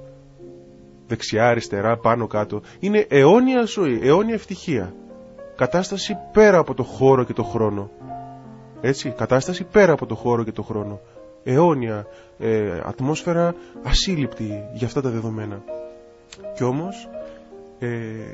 S1: Δεξιά, αριστερά, πάνω, κάτω. Είναι αιώνια ζωή, αιώνια ευτυχία. Κατάσταση πέρα από το χώρο και το χρόνο. Έτσι, κατάσταση πέρα από το χώρο και το χρόνο. Αιώνια ε, ατμόσφαιρα ασύλληπτη για αυτά τα δεδομένα. Κι όμως, ε,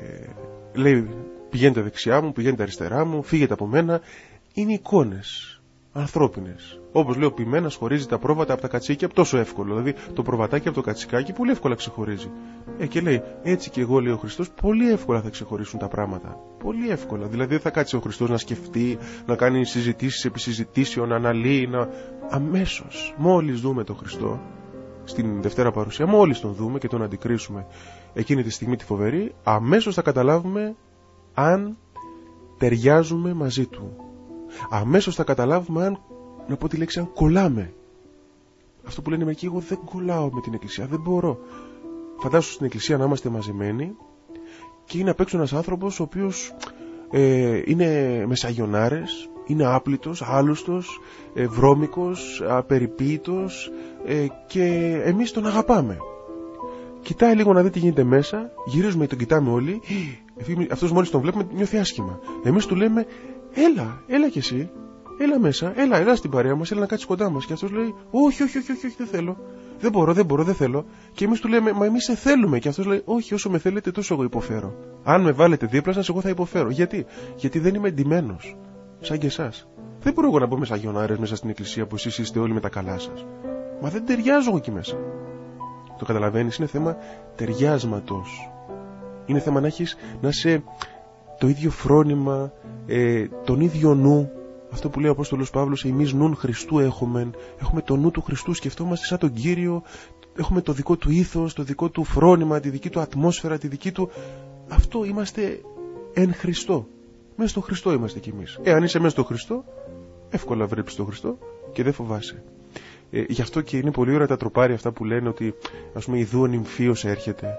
S1: λέει, πηγαίνετε δεξιά μου, πηγαίνετε αριστερά μου, φύγετε από μένα. Είναι εικόνες ανθρώπινες. Όπως λέει ο ποιμένας, χωρίζει τα πρόβατα από τα κατσίκια τόσο εύκολο. Δηλαδή το προβατάκι από το κατσικάκι πολύ εύκολα ξεχωρίζει. Ε, και λέει, έτσι και εγώ, λέει ο Χριστός, πολύ εύκολα θα ξεχωρίσουν τα πράγματα. Πολύ εύκολα. Δηλαδή δεν θα κάτσει ο Χριστός να σκεφτεί, να κάνει συζητήσεις επί συζητήσεων, να αναλύει, να... αμέσως, μόλις δούμε τον Χριστό στην Δευτέρα Παρουσία, μόλις τον δούμε και τον αντικρίσουμε εκείνη τη στιγμή τη φοβερή, αμέσως θα καταλάβουμε αν ταιριάζουμε μαζί του. Αμέσως θα καταλάβουμε αν, να πω τη λέξη, αν κολλάμε. Αυτό που λένε μερικοί, εγώ δεν κολλάω με την Εκκλησία, δεν μπορώ. Φαντάσου στην Εκκλησία να είμαστε μαζεμένοι και είναι απ' έξω ένας άνθρωπος ο οποίος ε, είναι μεσαγιονάρες, είναι άπλητος, άλουστος, ε, βρώμικος, απεριποίητος ε, και εμείς τον αγαπάμε. Κοιτάει λίγο να δει τι γίνεται μέσα, γυρίζουμε και τον κοιτάμε όλοι. Αυτός μόλις τον βλέπουμε νιώθει άσχημα. Εμείς του λέμε, έλα, έλα κι εσύ, έλα μέσα, έλα, έλα στην παρέα μας, έλα να κάτσεις κοντά μας. Και αυτός λέει, όχι, όχι, όχι, όχι, όχι, δεν θέλω, δεν μπορώ, δεν μπορώ, δεν θέλω. Και εμείς του λέμε, μα εμείς σε θέλουμε. Και αυτός λέει, όχι, όσο με θέλετε τόσο εγώ υποφέρω. Αν με βάλετε δίπλα σας, εγώ θα υποφέρω. Γιατί? Γιατί δεν είμαι εντυμένος, σαν και εσάς. Δεν μπορώ εγώ να μπω με σαγιονάρες μέσα στην εκκλησία που εσείς είστε όλοι με τα καλά σας. Μα δεν ταιριάζω εγώ εκεί μέσα. Το καταλαβαίνεις, είναι θέμα ταιριάσματος. Είναι θέμα να έχεις, να είσαι το ίδιο φρόνημα, ε, τον ίδιο νου. Αυτό που λέει ο Απόστολος Παύλος, εμείς νουν Χριστού έχουμε. Έχουμε το νου του Χριστού, σκεφτόμαστε σαν τον Κύριο. Έχουμε το δικό του ήθος, το δικό του φρόνημα, τη δική του ατμόσφαιρα, τη δική του... Αυτό είμαστε εν Χριστώ. Μέσα στον Χριστό είμαστε κι εμείς. Ε, αν είσαι μέσα στον Χριστό, εύκολα βλέπεις τον Χριστό και δεν φοβάσαι. Ε, γι' αυτό και είναι πολύ ωραία τα τροπάρια αυτά που λένε ότι, ας πούμε, ιδού ο νυμφίος έρχεται.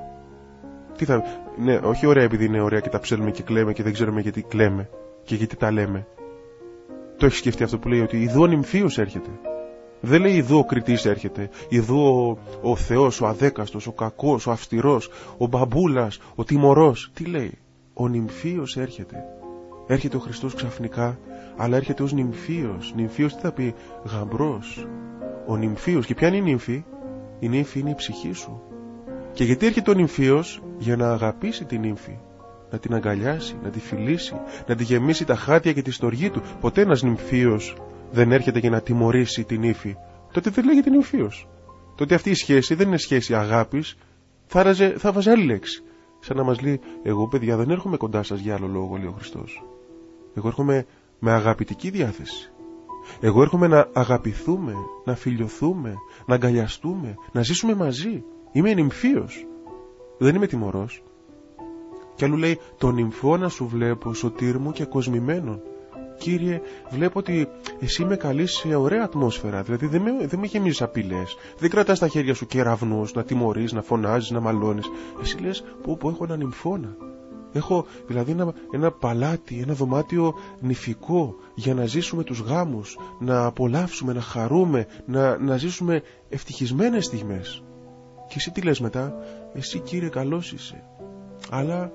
S1: Τι θα... Ναι, όχι ωραία επειδή είναι ωραία και τα ψέλνουμε και κλαίμε και δεν ξέρουμε γιατί κλαίμε και γιατί τα λέμε. Το έχει σκεφτεί αυτό που λέει ότι ιδού ο νυμφίος έρχεται? Δεν λέει ιδού ο κριτής έρχεται, ιδού ο, ο Θεός, ο αδέκαστος, ο κακός, ο αυστηρός, ο μπαμπούλας, ο τιμωρός. Τι λέει? Ο νυμφίος έρχεται. Έρχεται ο Χριστός ξαφνικά, αλλά έρχεται ως νυμφίος. Νυμφίος τι θα πει? Γαμπρός. Ο νυμφίος. Και ποια είναι η νύμφη? Η νύμφη είναι η ψυχή σου. Και γιατί έρχεται ο νυμφίος? Για να αγαπήσει την νύμφη, να την αγκαλιάσει, να τη φιλήσει, να τη γεμίσει τα χάτια και τη στοργή του. Ποτέ ένας νυμφίος δεν έρχεται για να τιμωρήσει την νύμφη. Τότε δεν λέγεται νυμφίος. Τότε αυτή η σχέση δεν είναι σχέση αγάπης, θα, ραζε, θα βάζει άλλη λέξη. Σαν να μας λέει, εγώ παιδιά δεν έρχομαι κοντά σας για άλλο λόγο, λέει ο Χριστός. Εγώ έρχομαι με αγαπητική διάθεση. Εγώ έρχομαι να αγαπηθούμε, να φιλιωθούμε, να αγκαλιαστούμε, να ζήσουμε μαζί. Είμαι νυμφίος. Δεν είμαι τιμωρός. Κι αλλού λέει, τον νυμφώνα σου βλέπω, σωτήρ μου και κοσμημένον. Κύριε, βλέπω ότι εσύ με καλείς σε ωραία ατμόσφαιρα. Δηλαδή δεν με, δεν με γεμίζεις απειλές. Δεν κρατάς τα χέρια σου κεραυνούς, να τιμωρείς, να φωνάζεις, να μαλώνεις. Εσύ λες, πω πω έχω ένα νυμφώνα. Έχω δηλαδή ένα, ένα παλάτι, ένα δωμάτιο νηφικό για να ζήσουμε τους γάμους, να απολαύσουμε, να χαρούμε, να, να ζήσουμε ευτυχισμένες στιγμές. Και εσύ τι λες μετά? Εσύ Κύριε καλός είσαι, αλλά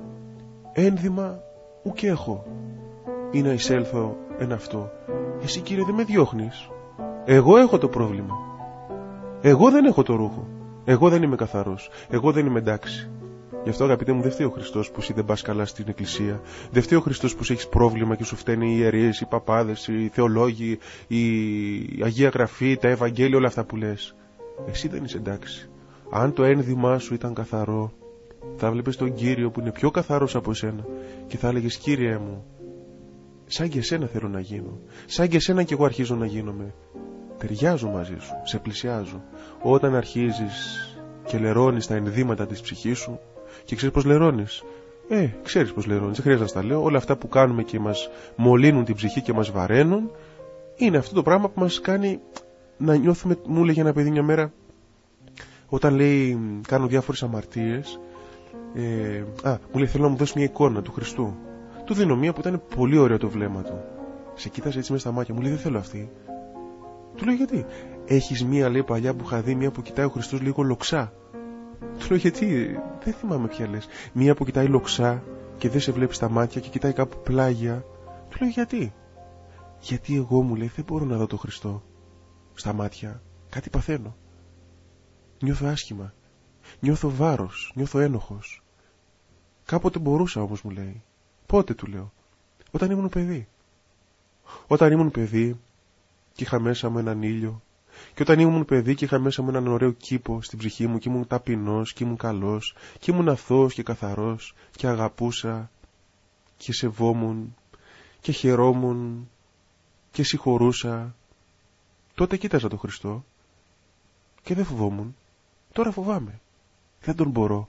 S1: ένδυμα ουκ έχω ή να εισέλθω εν αυτό. Εσύ Κύριε δεν με διώχνεις. Εγώ έχω το πρόβλημα. Εγώ δεν έχω το ρούχο. Εγώ δεν είμαι καθαρός. Εγώ δεν είμαι εντάξει. Γι' αυτό αγαπητέ μου δεν φταίει ο Χριστός που εσύ δεν πας καλά στην εκκλησία. Δεν φταίει ο Χριστός που σου έχεις πρόβλημα και σου φταίνουν οι ιερείς, οι παπάδες, οι θεολόγοι, η Αγία Γραφή, τα Ευαγγέλια, όλα αυτά που λες. Εσύ δεν είσαι εντάξει. Αν το ένδυμά σου ήταν καθαρό, θα βλέπεις τον Κύριο που είναι πιο καθαρός από εσένα και θα έλεγες, Κύριε μου, σαν και εσένα θέλω να γίνω. Σαν και εσένα κι εγώ αρχίζω να γίνομαι. Ταιριάζω μαζί σου, σε πλησιάζω. Όταν αρχίζεις και λερώνεις τα ενδύματα της ψυχής σου, και ξέρεις πως λερώνεις. Ε, ξέρεις πως λερώνεις, δεν χρειάζεται να στα λέω. Όλα αυτά που κάνουμε και μας μολύνουν την ψυχή και μας βαραίνουν, είναι αυτό το πράγμα που μας κάνει να νιώθουμε. Μου έλεγε ένα παιδί μια μέρα, όταν λέει κάνω διάφορες αμαρτίες, ε, α, μου λέει θέλω να μου δώσει μια εικόνα του Χριστού. Του δίνω μία που ήταν πολύ ωραίο το βλέμμα του. Σε κοίταζε έτσι μες στα μάτια, μου λέει δεν θέλω αυτή. Του λέω γιατί? Έχεις μία, λέει, παλιά που είχα δει, μία που κοιτάει ο Χριστός λίγο λοξά. Του λέω γιατί? Δεν θυμάμαι ποια λες. Μία που κοιτάει λοξά και δεν σε βλέπει στα μάτια και κοιτάει κάπου πλάγια. Του λέω γιατί? Γιατί εγώ, μου λέει, δεν μπορώ να δω τον Χριστό στα μάτια. Κάτι παθαίνω. Νιώθω άσχημα. Νιώθω βάρος. Νιώθω ένοχος. Κάποτε μπορούσα όμως, μου λέει. Πότε? Του λέω. Όταν ήμουν παιδί. Όταν ήμουν παιδί και είχα μέσα μου έναν ήλιο. Και όταν ήμουν παιδί και είχα μέσα μου έναν ωραίο κήπο στην ψυχή μου και ήμουν ταπεινός και ήμουν καλός και ήμουν αθώος και καθαρός και αγαπούσα και σεβόμουν και χαιρόμουν και συγχωρούσα, τότε κοίταζα τον Χριστό και δεν φοβόμουν. Τώρα φοβάμαι. Δεν τον μπορώ.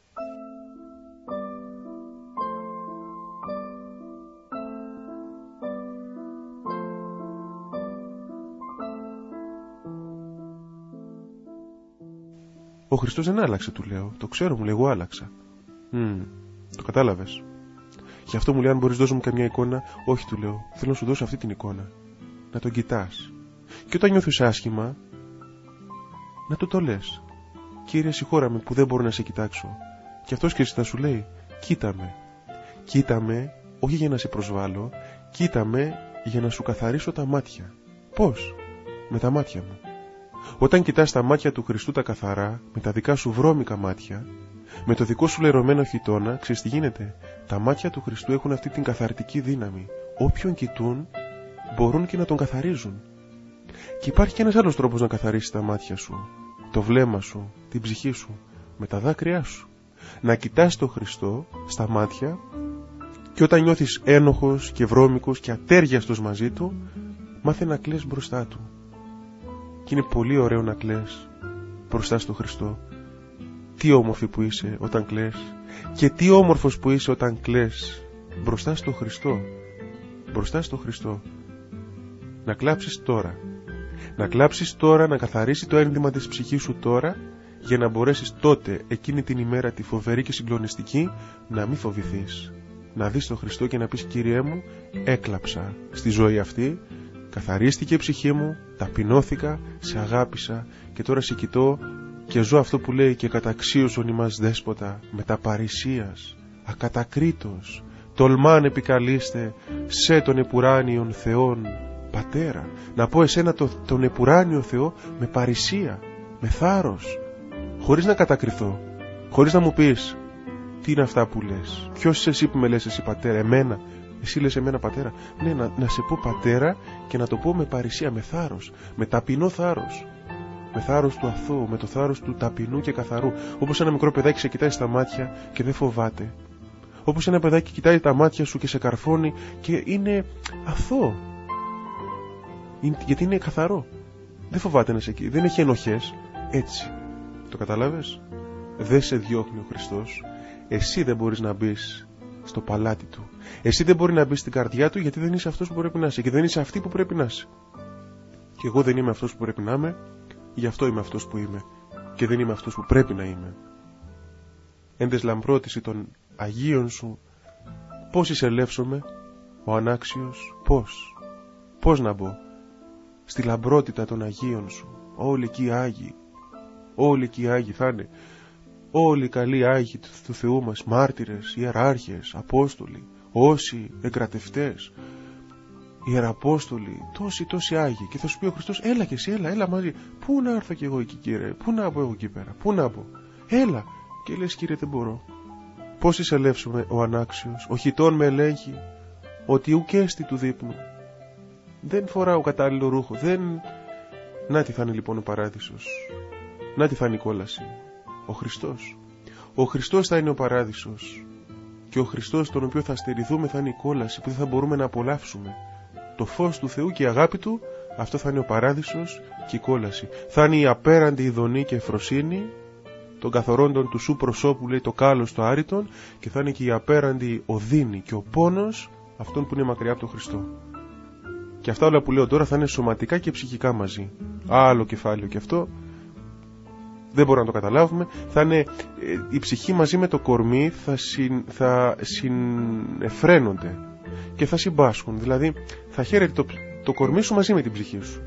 S1: Ο Χριστός δεν άλλαξε, του λέω. Το ξέρω, μου λέει, εγώ άλλαξα. Mm, το κατάλαβες. Γι' αυτό μου λέει, αν μπορείς δώσω μου καμιά εικόνα. Όχι, του λέω, θέλω να σου δώσω αυτή την εικόνα. Να τον κοιτάς. Και όταν νιώθεις άσχημα, να του το λες. Κύριε, συγχώρα με που δεν μπορώ να σε κοιτάξω. Και αυτός και εσύ θα σου λέει, κοίτα με. Κοίτα με, όχι για να σε προσβάλλω, κοίτα με για να σου καθαρίσω τα μάτια. Πώς? Με τα μάτια μου. Όταν κοιτάς τα μάτια του Χριστού τα καθαρά, με τα δικά σου βρώμικα μάτια, με το δικό σου λερωμένο χιτώνα, ξέρεις τι γίνεται? Τα μάτια του Χριστού έχουν αυτή την καθαρτική δύναμη. Όποιον κοιτούν, μπορούν και να τον καθαρίζουν. Και υπάρχει και ένας άλλος τρόπος να καθαρίσεις τα μάτια σου, το βλέμμα σου, την ψυχή σου, με τα δάκρυά σου. Να κοιτάς τον Χριστό στα μάτια και όταν νιώθεις ένοχος και βρώμικος και ατέριαστος μαζί του, μάθε να κλαις μπροστά του. Και είναι πολύ ωραίο να κλαις μπροστά στον Χριστό. Τι όμορφη που είσαι όταν κλαις και τι όμορφος που είσαι όταν κλαις μπροστά στον Χριστό. Μπροστά στον Χριστό. Να κλάψεις τώρα. Να κλάψεις τώρα, να καθαρίσει το ένδυμα της ψυχής σου τώρα, για να μπορέσεις τότε, εκείνη την ημέρα τη φοβερή και συγκλονιστική, να μην φοβηθείς. Να δεις τον Χριστό και να πεις: Κύριέ μου, έκλαψα στη ζωή αυτή, καθαρίστηκε η ψυχή μου, ταπεινώθηκα, σε αγάπησα και τώρα σε κοιτώ και ζω αυτό που λέει: και καταξίωσον ημάς δέσποτα, μεταπαρησίας, ακατακρίτως, τολμάν επικαλείστε σε τον επουράνιον Θεόν Πατέρα. Να πω εσένα το, τον επουράνιο Θεό με παρησία, με θάρρος, χωρίς να κατακριθώ, χωρίς να μου πεις τι είναι αυτά που λες, ποιος είσαι εσύ που με λες εσύ πατέρα, εμένα, εσύ λες εμένα πατέρα. Ναι, να, να σε πω πατέρα και να το πω με παρησία, με θάρρος, με ταπεινό θάρρος, με θάρρος του αθώου, με το θάρρος του ταπεινού και καθαρού. Όπως ένα μικρό παιδάκι σε κοιτάει στα μάτια και δεν φοβάται. Όπως ένα παιδάκι κοιτάει τα μάτια σου και σε καρφώνει και είναι αθώο, γιατί είναι καθαρό, δεν φοβάται να σε εκεί, δεν έχει ενοχές. Έτσι, το καταλάβες? Δεν σε διώχνει ο Χριστός. Εσύ δεν μπορείς να μπεις στο παλάτι του. Εσύ δεν μπορεί να μπεις στην καρδιά του, γιατί δεν είσαι αυτός που πρέπει να είσαι και δεν είσαι αυτή που πρέπει να είσαι. Και εγώ δεν είμαι αυτός που πρέπει να είμαι, γι' αυτό είμαι αυτός που είμαι και δεν είμαι αυτός που πρέπει να είμαι. Έντες λαμπρότηση των Αγίων σου, πώς εισελεύσομαι, ο ανάξιος, πώς, πώς να μπω στη λαμπρότητα των Αγίων σου? Όλοι εκεί οι Άγιοι, όλοι εκεί οι Άγιοι θα είναι, όλοι οι καλοί Άγιοι του, του Θεού μας, μάρτυρες, ιεράρχες, Απόστολοι, όσοι εγκρατευτές, Ιεραπόστολοι, τόσοι τόσοι Άγιοι. Και θα σου πει ο Χριστός: έλα και εσύ, έλα, έλα μαζί. Πού να έρθω κι εγώ εκεί, Κύριε? Πού να μπω εγώ εκεί πέρα? Πού να μπω? Έλα. Και λες: Κύριε, δεν μπορώ. Πώς εισελεύσουμε ο ανάξιος? Ο χιτών με ελέγχει ότι ουκέστη του δείπνου. Δεν φοράω κατάλληλο ρούχο. Δεν... Να τι θα είναι λοιπόν ο παράδεισος. Να τι θα είναι η κόλαση. Ο Χριστός. Ο Χριστός θα είναι ο παράδεισος. Και ο Χριστός τον οποίο θα στερηθούμε θα είναι η κόλαση που δεν θα μπορούμε να απολαύσουμε. Το φως του Θεού και η αγάπη του, αυτό θα είναι ο παράδεισος και η κόλαση. Θα είναι η απέραντη ειδονή και ευφροσύνη των καθορώντων του σου προσώπου, λέει, το κάλος το άρρητον, και θα είναι και η απέραντη οδύνη και ο πόνος αυτών που είναι μακριά από τον Χριστό. Και αυτά όλα που λέω τώρα θα είναι σωματικά και ψυχικά μαζί. Άλλο κεφάλαιο και αυτό, δεν μπορούμε να το καταλάβουμε. Θα είναι ε, η ψυχή μαζί με το κορμί θα, συν, θα συνεφραίνονται και θα συμπάσχουν. Δηλαδή θα χαίρεται το, το κορμί σου μαζί με την ψυχή σου.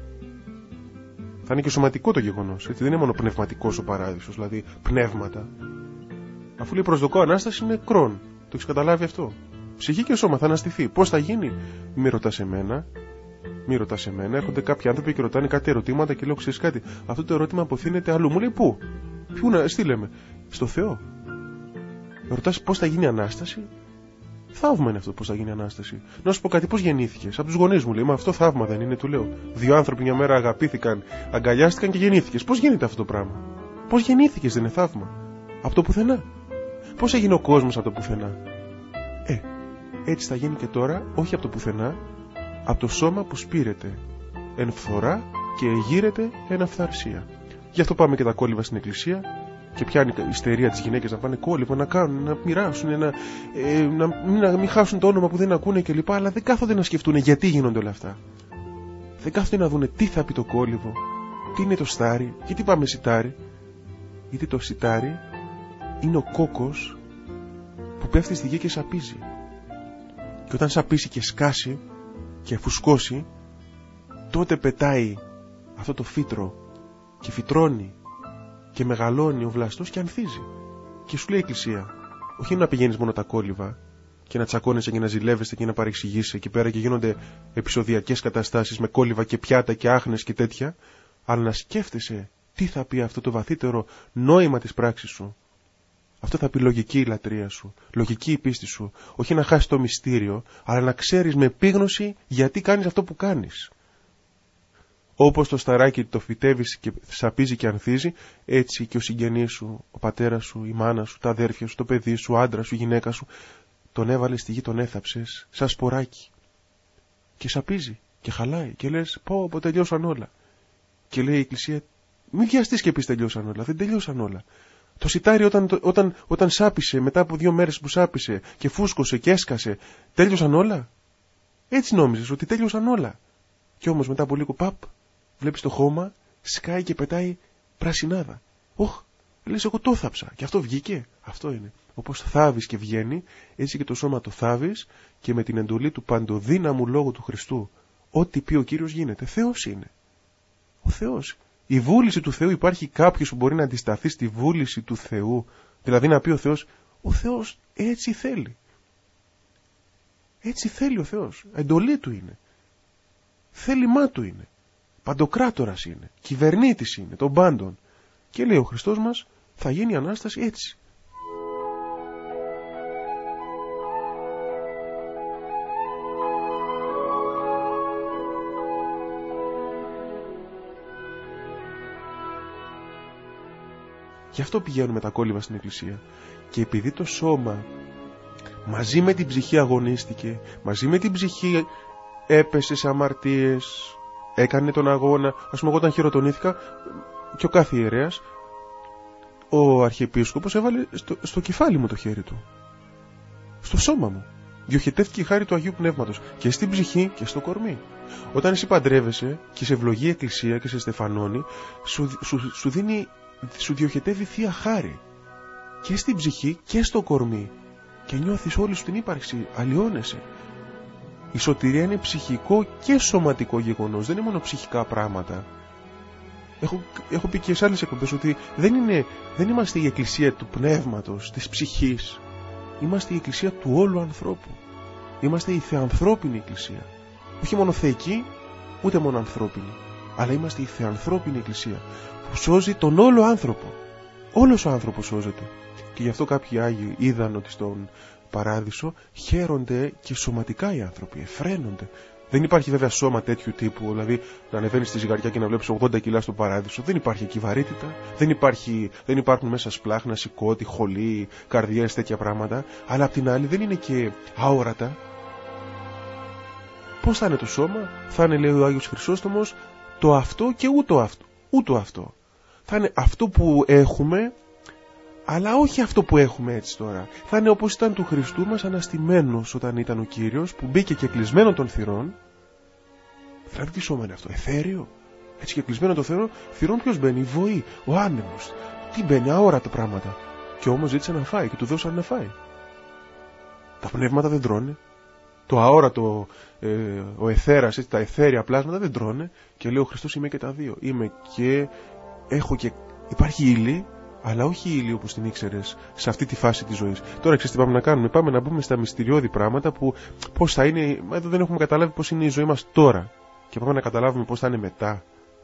S1: Θα είναι και σωματικό το γεγονός, έτσι, δεν είναι μόνο πνευματικός ο παράδεισος, δηλαδή πνεύματα. Αφού λέει προσδοκώ Ανάσταση είναι κρόν, το έχεις καταλάβει αυτό? Ψυχή και σώμα θα αναστηθεί. Πώς θα γίνει? Μη ρωτάς εμένα, μη ρωτάς εμένα. Έρχονται κάποιοι άνθρωποι και ρωτάνε κάτι ερωτήματα και λέω: ξέρεις κάτι, αυτό το ερώτημα αποθύνεται αλλού. Μου λέει: πού? Πού να στείλε με? Στο Θεό. Ρωτάς πώς θα γίνει η Ανάσταση? Θαύμα είναι αυτό, πώς θα γίνει η Ανάσταση. Να σου πω κάτι, πώς γεννήθηκες? Από τους γονείς μου, λέει. Μα αυτό θαύμα δεν είναι? Του λέω: δύο άνθρωποι μια μέρα αγαπήθηκαν, αγκαλιάστηκαν και γεννήθηκες. Πώς γίνεται αυτό το πράγμα? Πώς γεννήθηκες? Δεν είναι θαύμα? Από το πουθενά. Πώς έγινε ο κόσμος από το πουθενά? Ε, έτσι θα γίνει και τώρα, όχι από το πουθενά, από το σώμα που σπείρεται εν φθορά και εγείρεται εν αυθαρσία. Γι' αυτό πάμε και τα κόλληβα στην εκκλησία και πιάνει η ιστερία τις γυναίκες να πάνε κόλληβα, να κάνουν, να μοιράσουν, να, ε, να, να μην χάσουν το όνομα που δεν ακούνε κλπ. Αλλά δεν κάθονται να σκεφτούν γιατί γίνονται όλα αυτά. Δεν κάθονται να δούνε τι θα πει το κόλληβο, τι είναι το στάρι, γιατί πάμε σιτάρι. Γιατί το σιτάρι είναι ο κόκκος που πέφτει στη γη και σαπίζει. Και όταν σαπίσει και σκάσει και φουσκώσει, τότε πετάει αυτό το φύτρο και φυτρώνει και μεγαλώνει ο βλαστός και ανθίζει. Και σου λέει η Εκκλησία, όχι να πηγαίνεις μόνο τα κόλληβα και να τσακώνεσαι και να ζηλεύεσαι και να παρεξηγείσαι εκεί πέρα και γίνονται επεισοδιακές καταστάσεις με κόλληβα και πιάτα και άχνες και τέτοια, αλλά να σκέφτεσαι τι θα πει αυτό το βαθύτερο νόημα της πράξης σου. Αυτό θα πει λογική η λατρεία σου, λογική η πίστη σου. Όχι να χάσεις το μυστήριο, αλλά να ξέρεις με επίγνωση γιατί κάνεις αυτό που κάνεις. Όπως το σταράκι το φυτεύεις και σαπίζει και ανθίζει, έτσι και ο συγγενής σου, ο πατέρας σου, η μάνα σου, τα αδέρφια σου, το παιδί σου, ο άντρας σου, η γυναίκα σου, τον έβαλες στη γη, τον έθαψες σαν σποράκι. Και σαπίζει και χαλάει και λες πω πω τελειώσαν όλα. Και λέει η Εκκλησία, μην βιαστείς και πεις τελειώσαν όλα, δεν τελειώσαν όλα. Το σιτάρι όταν, όταν, όταν σάπισε, μετά από δύο μέρες που σάπισε και φούσκωσε και έσκασε, τέλειωσαν όλα. Έτσι νόμιζες ότι τέλειωσαν όλα. Κι όμως μετά από λίγο, παπ, βλέπεις το χώμα, σκάει και πετάει πρασινάδα. Οχ, λες, εγώ το θάψα. Και αυτό βγήκε. Αυτό είναι. Όπως θάβεις και βγαίνει, έτσι και το σώμα το θάβεις και με την εντολή του παντοδύναμου λόγου του Χριστού, ό,τι πει ο Κύριος γίνεται. Θεός είναι. Ο Θεός. Η βούληση του Θεού, υπάρχει κάποιος που μπορεί να αντισταθεί στη βούληση του Θεού? Δηλαδή να πει ο Θεός, ο Θεός έτσι θέλει. Έτσι θέλει ο Θεός. Εντολή του είναι. Θέλημά του είναι. Παντοκράτορας είναι. Κυβερνήτης είναι των πάντων. Και λέει ο Χριστός μας, θα γίνει η Ανάσταση έτσι. Γι' αυτό πηγαίνουμε τα κόλληβα στην Εκκλησία. Και επειδή το σώμα μαζί με την ψυχή αγωνίστηκε, μαζί με την ψυχή έπεσε σε αμαρτίες, έκανε τον αγώνα. Ας πούμε, εγώ όταν χειροτονήθηκα, και ο κάθε ιερέας, ο Αρχιεπίσκοπος έβαλε στο, στο κεφάλι μου το χέρι του, στο σώμα μου. Διοχετεύτηκε η χάρη του Αγίου Πνεύματος και στην ψυχή και στο κορμί. Όταν εσύ παντρεύεσαι και σε ευλογεί η Εκκλησία και σε στεφανώνει, σου, σου, σου δίνει, σου διοχετεύει Θεία Χάρη και στην ψυχή και στο κορμί και νιώθεις όλη σου την ύπαρξη, αλλοιώνεσαι. Η σωτηρία είναι ψυχικό και σωματικό γεγονός, δεν είναι μόνο ψυχικά πράγματα. Έχω, έχω πει και σε άλλες εκπομπές ότι δεν, είναι, δεν είμαστε η Εκκλησία του πνεύματος, της ψυχής. Είμαστε η Εκκλησία του όλου ανθρώπου. Είμαστε η θεανθρώπινη Εκκλησία. Όχι μόνο θεϊκή, ούτε μόνο ανθρώπινη. Αλλά είμαστε η θεανθρώπινη Εκκλησία που σώζει τον όλο άνθρωπο. Όλος ο άνθρωπος σώζεται. Και γι' αυτό κάποιοι Άγιοι είδαν ότι στον Παράδεισο χαίρονται και σωματικά οι άνθρωποι, εφραίνονται. Δεν υπάρχει βέβαια σώμα τέτοιου τύπου, δηλαδή να ανεβαίνεις στη ζυγαριά και να βλέπεις ογδόντα κιλά στον Παράδεισο. Δεν υπάρχει εκεί βαρύτητα, δεν, υπάρχει, δεν υπάρχουν μέσα σπλάχνα, σηκώτη, χολή, καρδιές, τέτοια πράγματα. Αλλά απ' την άλλη δεν είναι και αόρατα. Πώς θα είναι το σώμα? Θα είναι, λέει ο Άγιος Χρυσόστομος, το αυτό και ούτω αυτό. Ούτω αυτό. Θα είναι αυτό που έχουμε, αλλά όχι αυτό που έχουμε έτσι τώρα. Θα είναι όπως ήταν του Χριστού μας αναστημένος όταν ήταν ο Κύριος, που μπήκε και κλεισμένο των θυρών. Δηλαδή τι σώμα είναι αυτό? Αιθέριο. Έτσι και κλεισμένο των θυρών, θυρών ποιος μπαίνει? Η βοή, ο άνεμος. Τι μπαίνει? Αόρατα πράγματα. Και όμως ζήτησε να φάει και του δώσαν να φάει. Τα πνεύματα δεν τρώνε. Το αόρατο, ε, ο αιθέρας, έτσι, τα αιθέρια πλάσματα δεν τρώνε. Και λέει ο Χριστός, είμαι και τα δύο. Είμαι και έχω και υπάρχει ύλη, αλλά όχι ύλη όπως την ήξερες σε αυτή τη φάση της ζωής. Τώρα ξέρεις τι πάμε να κάνουμε? Πάμε να μπούμε στα μυστηριώδη πράγματα που πώς θα είναι. Εδώ δεν έχουμε καταλάβει πώς είναι η ζωή μας τώρα. Και πάμε να καταλάβουμε πώς θα είναι μετά.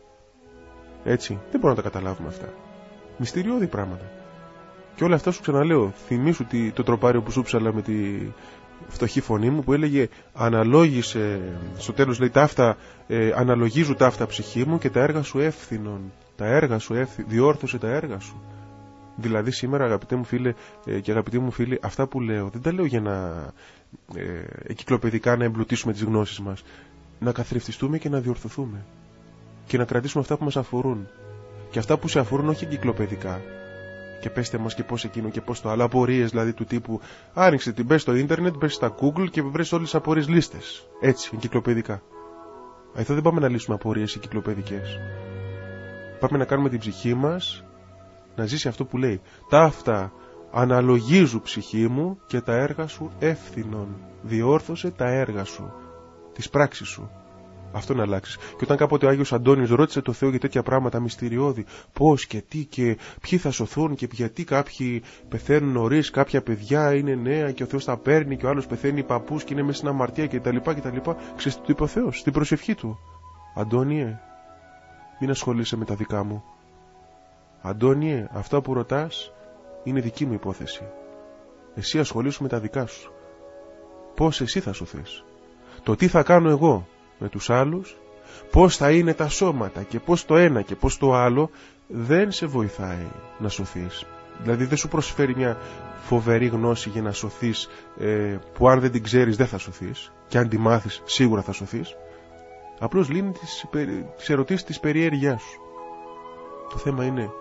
S1: Έτσι, δεν μπορούμε να τα καταλάβουμε αυτά. Μυστηριώδη πράγματα. Και όλα αυτά σου ξαναλέω. Θυμήσου το τροπάριο που σου ψάλα με τη φτωχή φωνή μου που έλεγε αναλόγησε, στο τέλος λέει ταύτα, ε, αναλογίζου ταύτα ψυχή μου και τα έργα σου εύθυνον. Τα έργα σου εύθυνον, διόρθωσε τα έργα σου. Δηλαδή σήμερα αγαπητέ μου φίλε ε, και αγαπητοί μου φίλοι, αυτά που λέω δεν τα λέω για να ε, εκυκλοπαιδικά να εμπλουτίσουμε τις γνώσεις μας. Να καθρεφτιστούμε και να διορθωθούμε και να κρατήσουμε αυτά που μας αφορούν. Και αυτά που σε αφορούν όχι εγκυκλοπαιδικά. Και πέστε μας και πώς εκείνο και πώς το άλλο. Απορίες δηλαδή του τύπου άνοιξε την, μπες στο ίντερνετ, μπες στα Google και βρες όλες τις απορίες λίστες. Έτσι, εγκυκλοπαιδικά. Εδώ δεν πάμε να λύσουμε απορίες εγκυκλοπαιδικές. Πάμε να κάνουμε την ψυχή μας να ζήσει αυτό που λέει. Ταύτα αναλογίζου ψυχή μου και τα έργα σου εύθυνον. Διόρθωσε τα έργα σου, τις πράξεις σου. Αυτό να αλλάξει. Και όταν κάποτε ο Άγιος Αντώνης ρώτησε το Θεό για τέτοια πράγματα μυστηριώδη, πώς και τι και ποιοι θα σωθούν και γιατί κάποιοι πεθαίνουν νωρίς, κάποια παιδιά είναι νέα και ο Θεός τα παίρνει και ο άλλος πεθαίνει παππούς και είναι μέσα στην αμαρτία κτλ. κτλ. Ξέρεις τι του είπε ο Θεός στην προσευχή του? Αντώνιε, μην ασχολείσαι με τα δικά μου. Αντώνιε, αυτά που ρωτάς είναι δική μου υπόθεση. Εσύ ασχολήσου με τα δικά σου. Πώς εσύ θα σωθείς? Το τι θα κάνω εγώ με τους άλλους, πώς θα είναι τα σώματα και πώς το ένα και πώς το άλλο, δεν σε βοηθάει να σωθείς. Δηλαδή δεν σου προσφέρει μια φοβερή γνώση για να σωθείς, ε, που αν δεν την ξέρεις δεν θα σωθείς, και αν τη μάθεις σίγουρα θα σωθείς. Απλώς λύνει τις, τις ερωτήσεις της περιέργειάς σου. Το θέμα είναι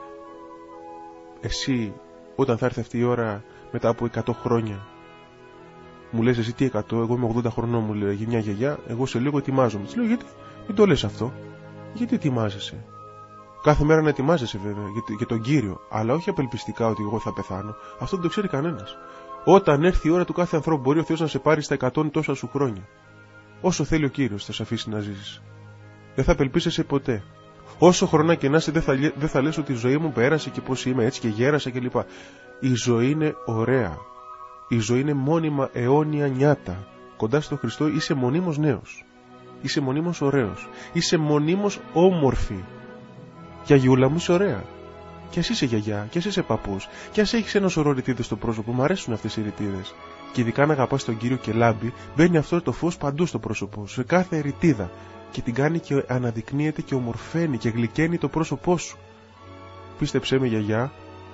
S1: εσύ όταν θα έρθει αυτή η ώρα μετά από εκατό χρόνια, μου λες εσύ τι εκατό, εγώ είμαι ογδόντα χρονών, μου λέει μια γιαγιά, εγώ σε λίγο ετοιμάζομαι. Της λέω γιατί? Μην το λες αυτό. Γιατί ετοιμάζεσαι? Κάθε μέρα να ετοιμάζεσαι βέβαια για τον Κύριο, αλλά όχι απελπιστικά ότι εγώ θα πεθάνω. Αυτό δεν το ξέρει κανένας. Όταν έρθει η ώρα του κάθε ανθρώπου, μπορεί ο Θεός να σε πάρει στα εκατόν τόσα σου χρόνια. Όσο θέλει ο Κύριος θα σε αφήσει να ζήσεις. Δεν θα απελπίσεσαι ποτέ. Όσο χρονά και να είσαι, δεν θα, δεν θα λες ότι η ζωή μου πέρασε και πώς είμαι έτσι και γέρασα κλπ. Η ζωή είναι ωραία. Η ζωή είναι μόνιμα αιώνια νιάτα. Κοντά στο Χριστό είσαι μονίμως νέος. Είσαι μονίμως ωραίος. Είσαι μονίμως όμορφη. Γιαγιούλα μου, είσαι ωραία. Κι ας είσαι γιαγιά, κι ας είσαι παππούς, κι ας έχεις ένα σωρό ρητίδες στο πρόσωπο. Μου αρέσουν αυτές οι ρητίδες. Και ειδικά να αγαπάς τον Κύριο και λάμπει, μπαίνει αυτό το φως παντού στο πρόσωπό σου, σε κάθε ρητίδα. Και την κάνει και αναδεικνύεται και ομορφαίνει και γλυκαίνει το πρόσωπό σου. Πίστεψέ με, γιαγιά,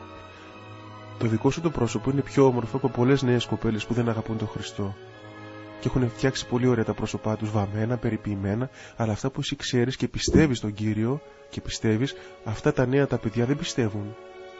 S1: το δικό σου το πρόσωπο είναι πιο όμορφο από πολλές νέες κοπέλες που δεν αγαπούν τον Χριστό. Και έχουν φτιάξει πολύ ωραία τα πρόσωπά τους, βαμμένα, περιποιημένα, αλλά αυτά που εσύ ξέρεις και πιστεύεις τον Κύριο και πιστεύεις, αυτά τα νέα τα παιδιά δεν πιστεύουν.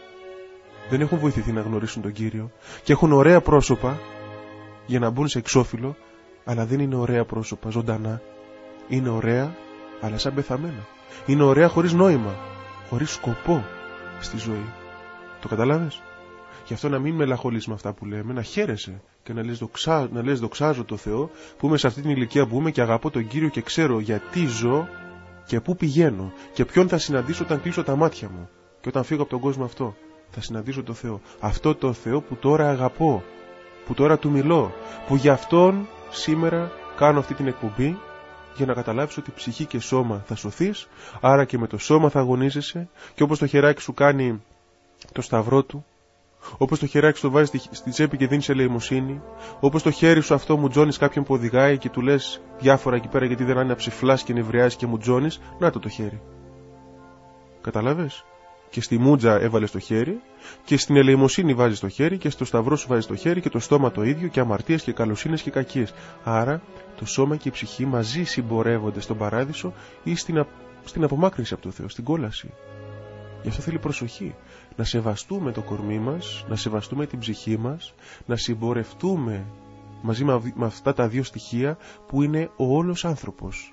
S1: Δεν έχουν βοηθηθεί να γνωρίσουν τον Κύριο και έχουν ωραία πρόσωπα για να μπουν σε εξώφυλλο, αλλά δεν είναι ωραία πρόσωπα ζωντανά. Είναι ωραία, αλλά σαν πεθαμένα. Είναι ωραία χωρίς νόημα, χωρίς σκοπό στη ζωή. Το καταλάβες? Γι' αυτό να μην μελαγχολείς με αυτά που λέμε, να χαίρεσαι και να λες, δοξά, να λες δοξάζω το Θεό που είμαι σε αυτή την ηλικία που είμαι και αγαπώ τον Κύριο και ξέρω γιατί ζω και πού πηγαίνω και ποιον θα συναντήσω όταν κλείσω τα μάτια μου και όταν φύγω από τον κόσμο αυτό. Θα συναντήσω το Θεό. Αυτό το Θεό που τώρα αγαπώ, που τώρα του μιλώ, που γι' αυτόν σήμερα κάνω αυτή την εκπομπή, για να καταλάβεις ότι ψυχή και σώμα θα σωθείς, άρα και με το σώμα θα αγωνίζεσαι και όπως το χεράκι σου κάνει το σταυρό του, όπως το χεράκι σου το βάζεις στη τσέπη και δίνεις ελεημοσύνη, όπως το χέρι σου αυτό μου τζώνεις κάποιον που οδηγάει και του λες διάφορα εκεί πέρα γιατί δεν είναι να ψηφλάς και νευριάζεις και μου τζώνεις, να το το χέρι. Καταλάβες? Και στη μούτζα έβαλες το χέρι και στην ελεημοσύνη βάζεις το χέρι και στο σταυρό σου βάζεις το χέρι και το στόμα το ίδιο και αμαρτίες και καλοσύνες και κακίες. Άρα το σώμα και η ψυχή μαζί συμπορεύονται στον παράδεισο ή στην, α... στην απομάκρυνση από το Θεό, στην κόλαση. Γι' αυτό θέλει προσοχή. Να σεβαστούμε το κορμί μας, να σεβαστούμε την ψυχή μας, να συμπορευτούμε μαζί με αυτά τα δύο στοιχεία που είναι ο όλος άνθρωπος.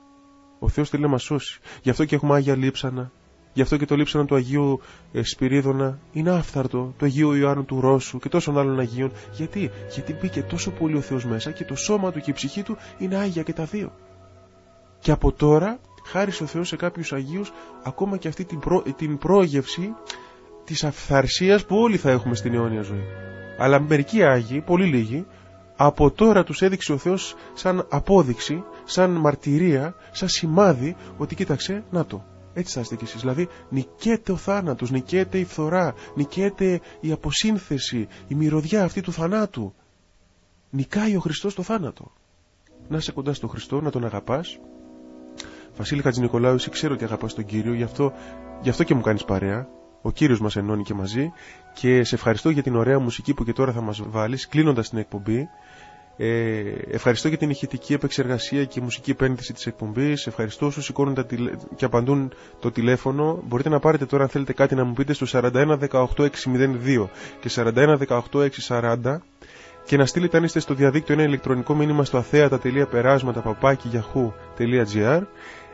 S1: Ο Θεός θέλει να μας σώσει. Γι' αυτό και έχουμε Άγια Λείψανα. Γι' αυτό και το λείψανα του Αγίου ε, Σπυρίδωνα είναι άφθαρτο, το Αγίου Ιωάννου του Ρώσου και τόσων άλλων Αγίων. Γιατί? Γιατί μπήκε τόσο πολύ ο Θεός μέσα και το σώμα του και η ψυχή του είναι Άγια και τα δύο. Και από τώρα χάρισε ο Θεός σε κάποιους Αγίους ακόμα και αυτή την, προ, την πρόγευση της αυθαρσίας που όλοι θα έχουμε στην αιώνια ζωή. Αλλά μερικοί Άγιοι, πολύ λίγοι, από τώρα τους έδειξε ο Θεός σαν απόδειξη, σαν μαρτυρία, σαν σημάδι ότι κοίταξε, να το. Έτσι θα είστε κι εσείς. Δηλαδή νικέται ο θάνατος, νικέται η φθορά, νικέται η αποσύνθεση, η μυρωδιά αυτή του θανάτου. Νικάει ο Χριστός το θάνατο. Να είσαι κοντά στον Χριστό, να τον αγαπάς. Βασίλη Χατζηνικολάου, εσύ ξέρω ότι αγαπάς τον Κύριο, γι' αυτό, γι' αυτό και μου κάνεις παρέα. Ο Κύριος μας ενώνει και μαζί και σε ευχαριστώ για την ωραία μουσική που και τώρα θα μας βάλεις, κλείνοντας την εκπομπή. Ε, ευχαριστώ για την ηχητική επεξεργασία και μουσική επένδυση της εκπομπής. Ευχαριστώ όσους σηκώνουν τα τηλε... και απαντούν το τηλέφωνο. Μπορείτε να πάρετε τώρα αν θέλετε κάτι να μου πείτε στο σαράντα ένα δεκαοκτώ εξακόσια δύο και σαράντα ένα δεκαοκτώ εξακόσια σαράντα και να στείλετε αν είστε στο διαδίκτυο ένα ηλεκτρονικό μήνυμα στο αθέατα τελεία περάσματα παπάκι γιαχού τελεία τζι άρ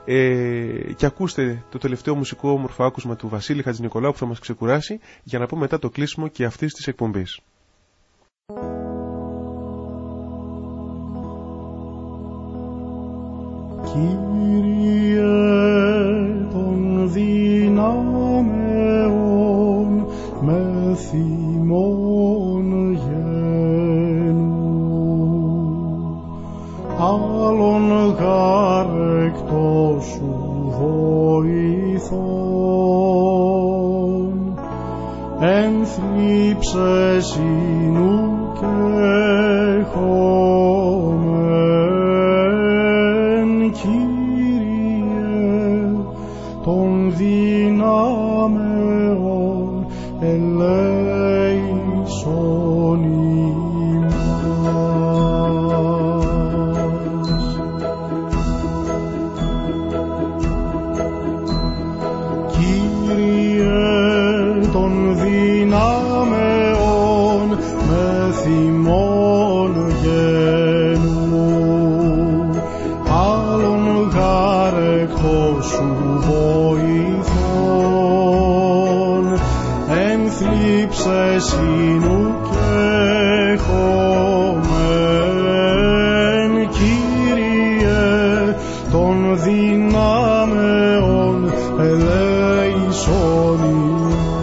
S1: ε, και ακούστε το τελευταίο μουσικό όμορφο άκουσμα του Βασίλη Χατζηνικολάου που θα μας ξεκουράσει για να πω μετά το κλείσιμο και αυτής της εκπομπής.
S2: Κύριε των δυνάμεων με θυμών γένου, άλλον γάρ εκτός σου βοηθών, ενθλίψε συνού και χωμέν, Κύριε των δυνάμεων ελέησον ημάς. Κύριε των δυνάμεων με θυμών γένου, άλλον γάρ βοηθών, εν θλίψες ίνου και χωμέν, Κύριε των δυνάμεων ελέησον ημάς.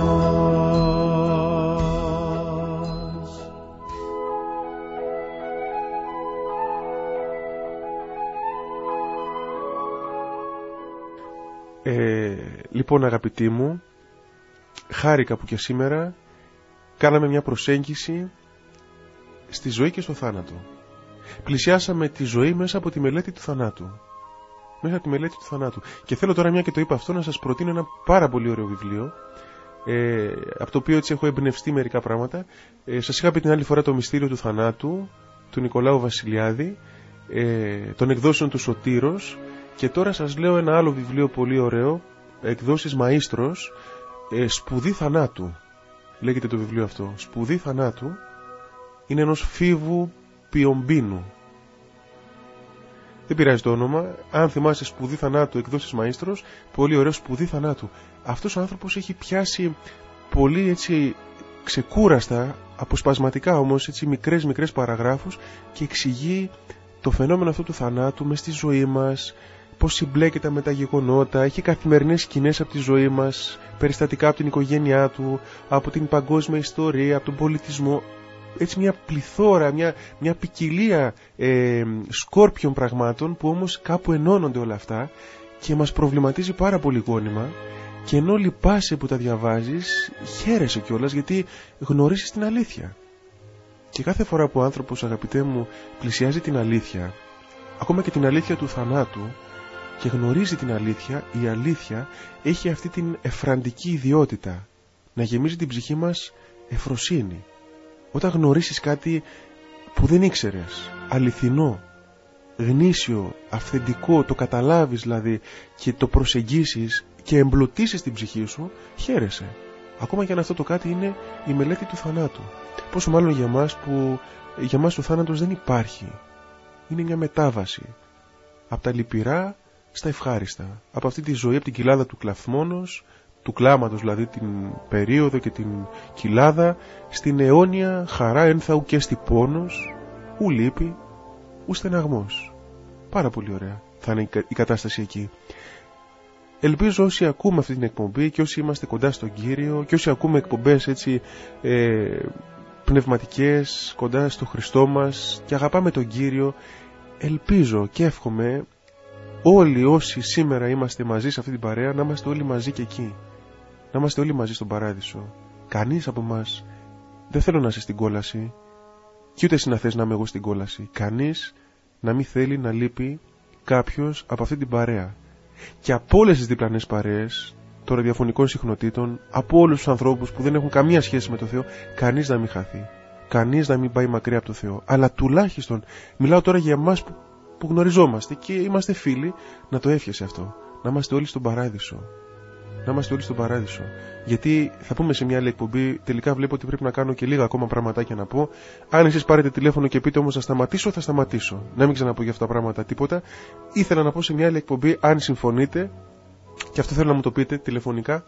S1: Ε, λοιπόν, αγαπητοί μου, χάρηκα που και σήμερα κάναμε μια προσέγγιση στη ζωή και στο θάνατο. Πλησιάσαμε τη ζωή μέσα από τη μελέτη του θανάτου. Μέσα από τη μελέτη του θανάτου. Και θέλω τώρα, μια και το είπα αυτό, να σας προτείνω ένα πάρα πολύ ωραίο βιβλίο, ε, από το οποίο έτσι έχω εμπνευστεί μερικά πράγματα. Ε, σας είχα πει την άλλη φορά το μυστήριο του θανάτου, του Νικολάου Βασιλιάδη, ε, των εκδόσεων του Σωτήρος, και τώρα σας λέω ένα άλλο βιβλίο πολύ ωραίο, εκδόσεις Μαΐστρος, ε, Σπουδή Θανάτου. Λέγεται το βιβλίο αυτό, Σπουδή Θανάτου. Είναι ενός Φίβου Πιομπίνου. Δεν πειράζει το όνομα. Αν θυμάσαι, Σπουδή Θανάτου, εκδόσεις Μαΐστρος, πολύ ωραίο, Σπουδή Θανάτου. Αυτός ο άνθρωπος έχει πιάσει πολύ έτσι ξεκούραστα, αποσπασματικά όμως, έτσι μικρές μικρές παραγράφους, και εξηγεί το φαινόμενο αυτό του θανάτου μες στη ζωή μας, πώς συμπλέκεται με τα γεγονότα. Έχει καθημερινές σκηνές από τη ζωή μας, περιστατικά από την οικογένειά του, από την παγκόσμια ιστορία, από τον πολιτισμό. Έτσι μια πληθώρα, μια, μια ποικιλία ε, σκόρπιων πραγμάτων, που όμως κάπου ενώνονται όλα αυτά και μας προβληματίζει πάρα πολύ γόνιμα. Και ενώ λυπάσαι που τα διαβάζεις, χαίρεσαι κιόλας, γιατί γνωρίζεις την αλήθεια. Και κάθε φορά που ο άνθρωπος, αγαπητέ μου, πλησιάζει την αλήθεια, ακόμα και την αλήθεια του θανάτου, και γνωρίζει την αλήθεια, η αλήθεια έχει αυτή την εφραντική ιδιότητα να γεμίζει την ψυχή μας ευφροσύνη. Όταν γνωρίσεις κάτι που δεν ήξερες, αληθινό, γνήσιο, αυθεντικό, το καταλάβεις δηλαδή και το προσεγγίσεις και εμπλουτίσεις την ψυχή σου, χαίρεσαι. Ακόμα και αν αυτό το κάτι είναι η μελέτη του θανάτου. Πόσο μάλλον για μας που για μας ο θάνατος δεν υπάρχει. Είναι μια μετάβαση από τα λυπηρά στα ευχάριστα. Από αυτή τη ζωή, από την κοιλάδα του κλαθμόνος, του κλάματος δηλαδή, την περίοδο και την κοιλάδα, στην αιώνια χαρά ένθαου και στη πόνος, ου λύπη, ου στεναγμός. Πάρα πολύ ωραία θα είναι η κατάσταση εκεί. Ελπίζω όσοι ακούμε αυτή την εκπομπή και όσοι είμαστε κοντά στον Κύριο και όσοι ακούμε εκπομπές έτσι ε, πνευματικές, κοντά στο Χριστό μας και αγαπάμε τον Κύριο, ελπίζω και εύχομαι όλοι όσοι σήμερα είμαστε μαζί σε αυτή την παρέα να είμαστε όλοι μαζί και εκεί. Να είμαστε όλοι μαζί στον Παράδεισο. Κανείς από μας δεν θέλω να είσαι στην κόλαση, και ούτε εσύ να θες να είμαι εγώ στην κόλαση. Κανείς να μην θέλει να λείπει κάποιος από αυτή την παρέα. Και από όλες τις διπλανές παρέες των ραδιοφωνικών συχνοτήτων, από όλους τους ανθρώπους που δεν έχουν καμία σχέση με το Θεό, κανείς να μην χαθεί. Κανείς να μην πάει μακριά από το Θεό. Αλλά τουλάχιστον, μιλάω τώρα για εμάς που, που γνωριζόμαστε και είμαστε φίλοι, να το εύχεσαι αυτό. Να είμαστε όλοι στον Παράδεισο. Να είμαστε όλοι στον Παράδεισο. Γιατί θα πούμε σε μια άλλη εκπομπή, τελικά βλέπω ότι πρέπει να κάνω και λίγα ακόμα πραγματάκια να πω. Αν εσείς πάρετε τηλέφωνο και πείτε όμως θα σταματήσω, θα σταματήσω. Να μην ξαναπώ για αυτά τα πράγματα τίποτα. Ήθελα να πω σε μια άλλη εκπομπή, αν συμφωνείτε, και αυτό θέλω να μου το πείτε τηλεφωνικά,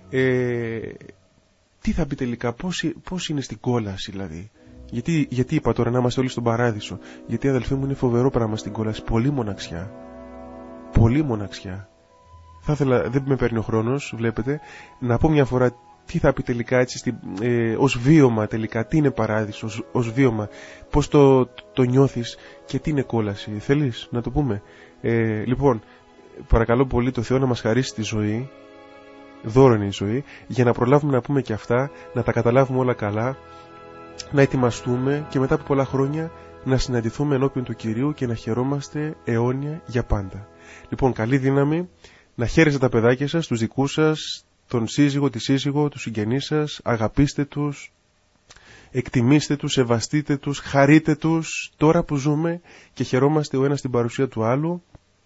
S1: ε, τι θα πει τελικά, πώς, πώς είναι στην κόλαση δηλαδή. Γιατί, γιατί είπα τώρα να είμαστε όλοι στον Παράδεισο. Γιατί αδελφοί μου είναι φοβερό πράγμα στην κόλαση. Πολύ μοναξιά. Πολύ μοναξιά. Θα ήθελα, δεν με παίρνει ο χρόνος, βλέπετε, να πω μια φορά τι θα πει τελικά έτσι στη, ε, ως βίωμα τελικά, τι είναι παράδεισος, ως βίωμα, πώς το, το, το νιώθεις και τι είναι κόλαση. Θέλεις να το πούμε? Ε, λοιπόν, παρακαλώ πολύ το Θεό να μας χαρίσει τη ζωή, δώρο είναι η ζωή, για να προλάβουμε να πούμε και αυτά, να τα καταλάβουμε όλα καλά, να ετοιμαστούμε και μετά από πολλά χρόνια να συναντηθούμε ενώπιον του Κυρίου και να χαιρόμαστε αιώνια για πάντα. Λοιπόν, καλή δύναμη. Να χαίρεστε τα παιδάκια σας, τους δικούς σας, τον σύζυγο, τη σύζυγο, τους συγγενείς σας, αγαπήστε τους, εκτιμήστε τους, σεβαστείτε τους, χαρείτε τους, τώρα που ζούμε και χαιρόμαστε ο ένας στην παρουσία του άλλου,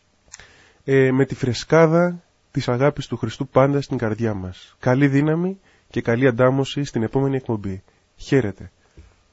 S1: ε, με τη φρεσκάδα της αγάπης του Χριστού πάντα στην καρδιά μας. Καλή δύναμη και καλή αντάμωση στην επόμενη εκπομπή. Χαίρετε.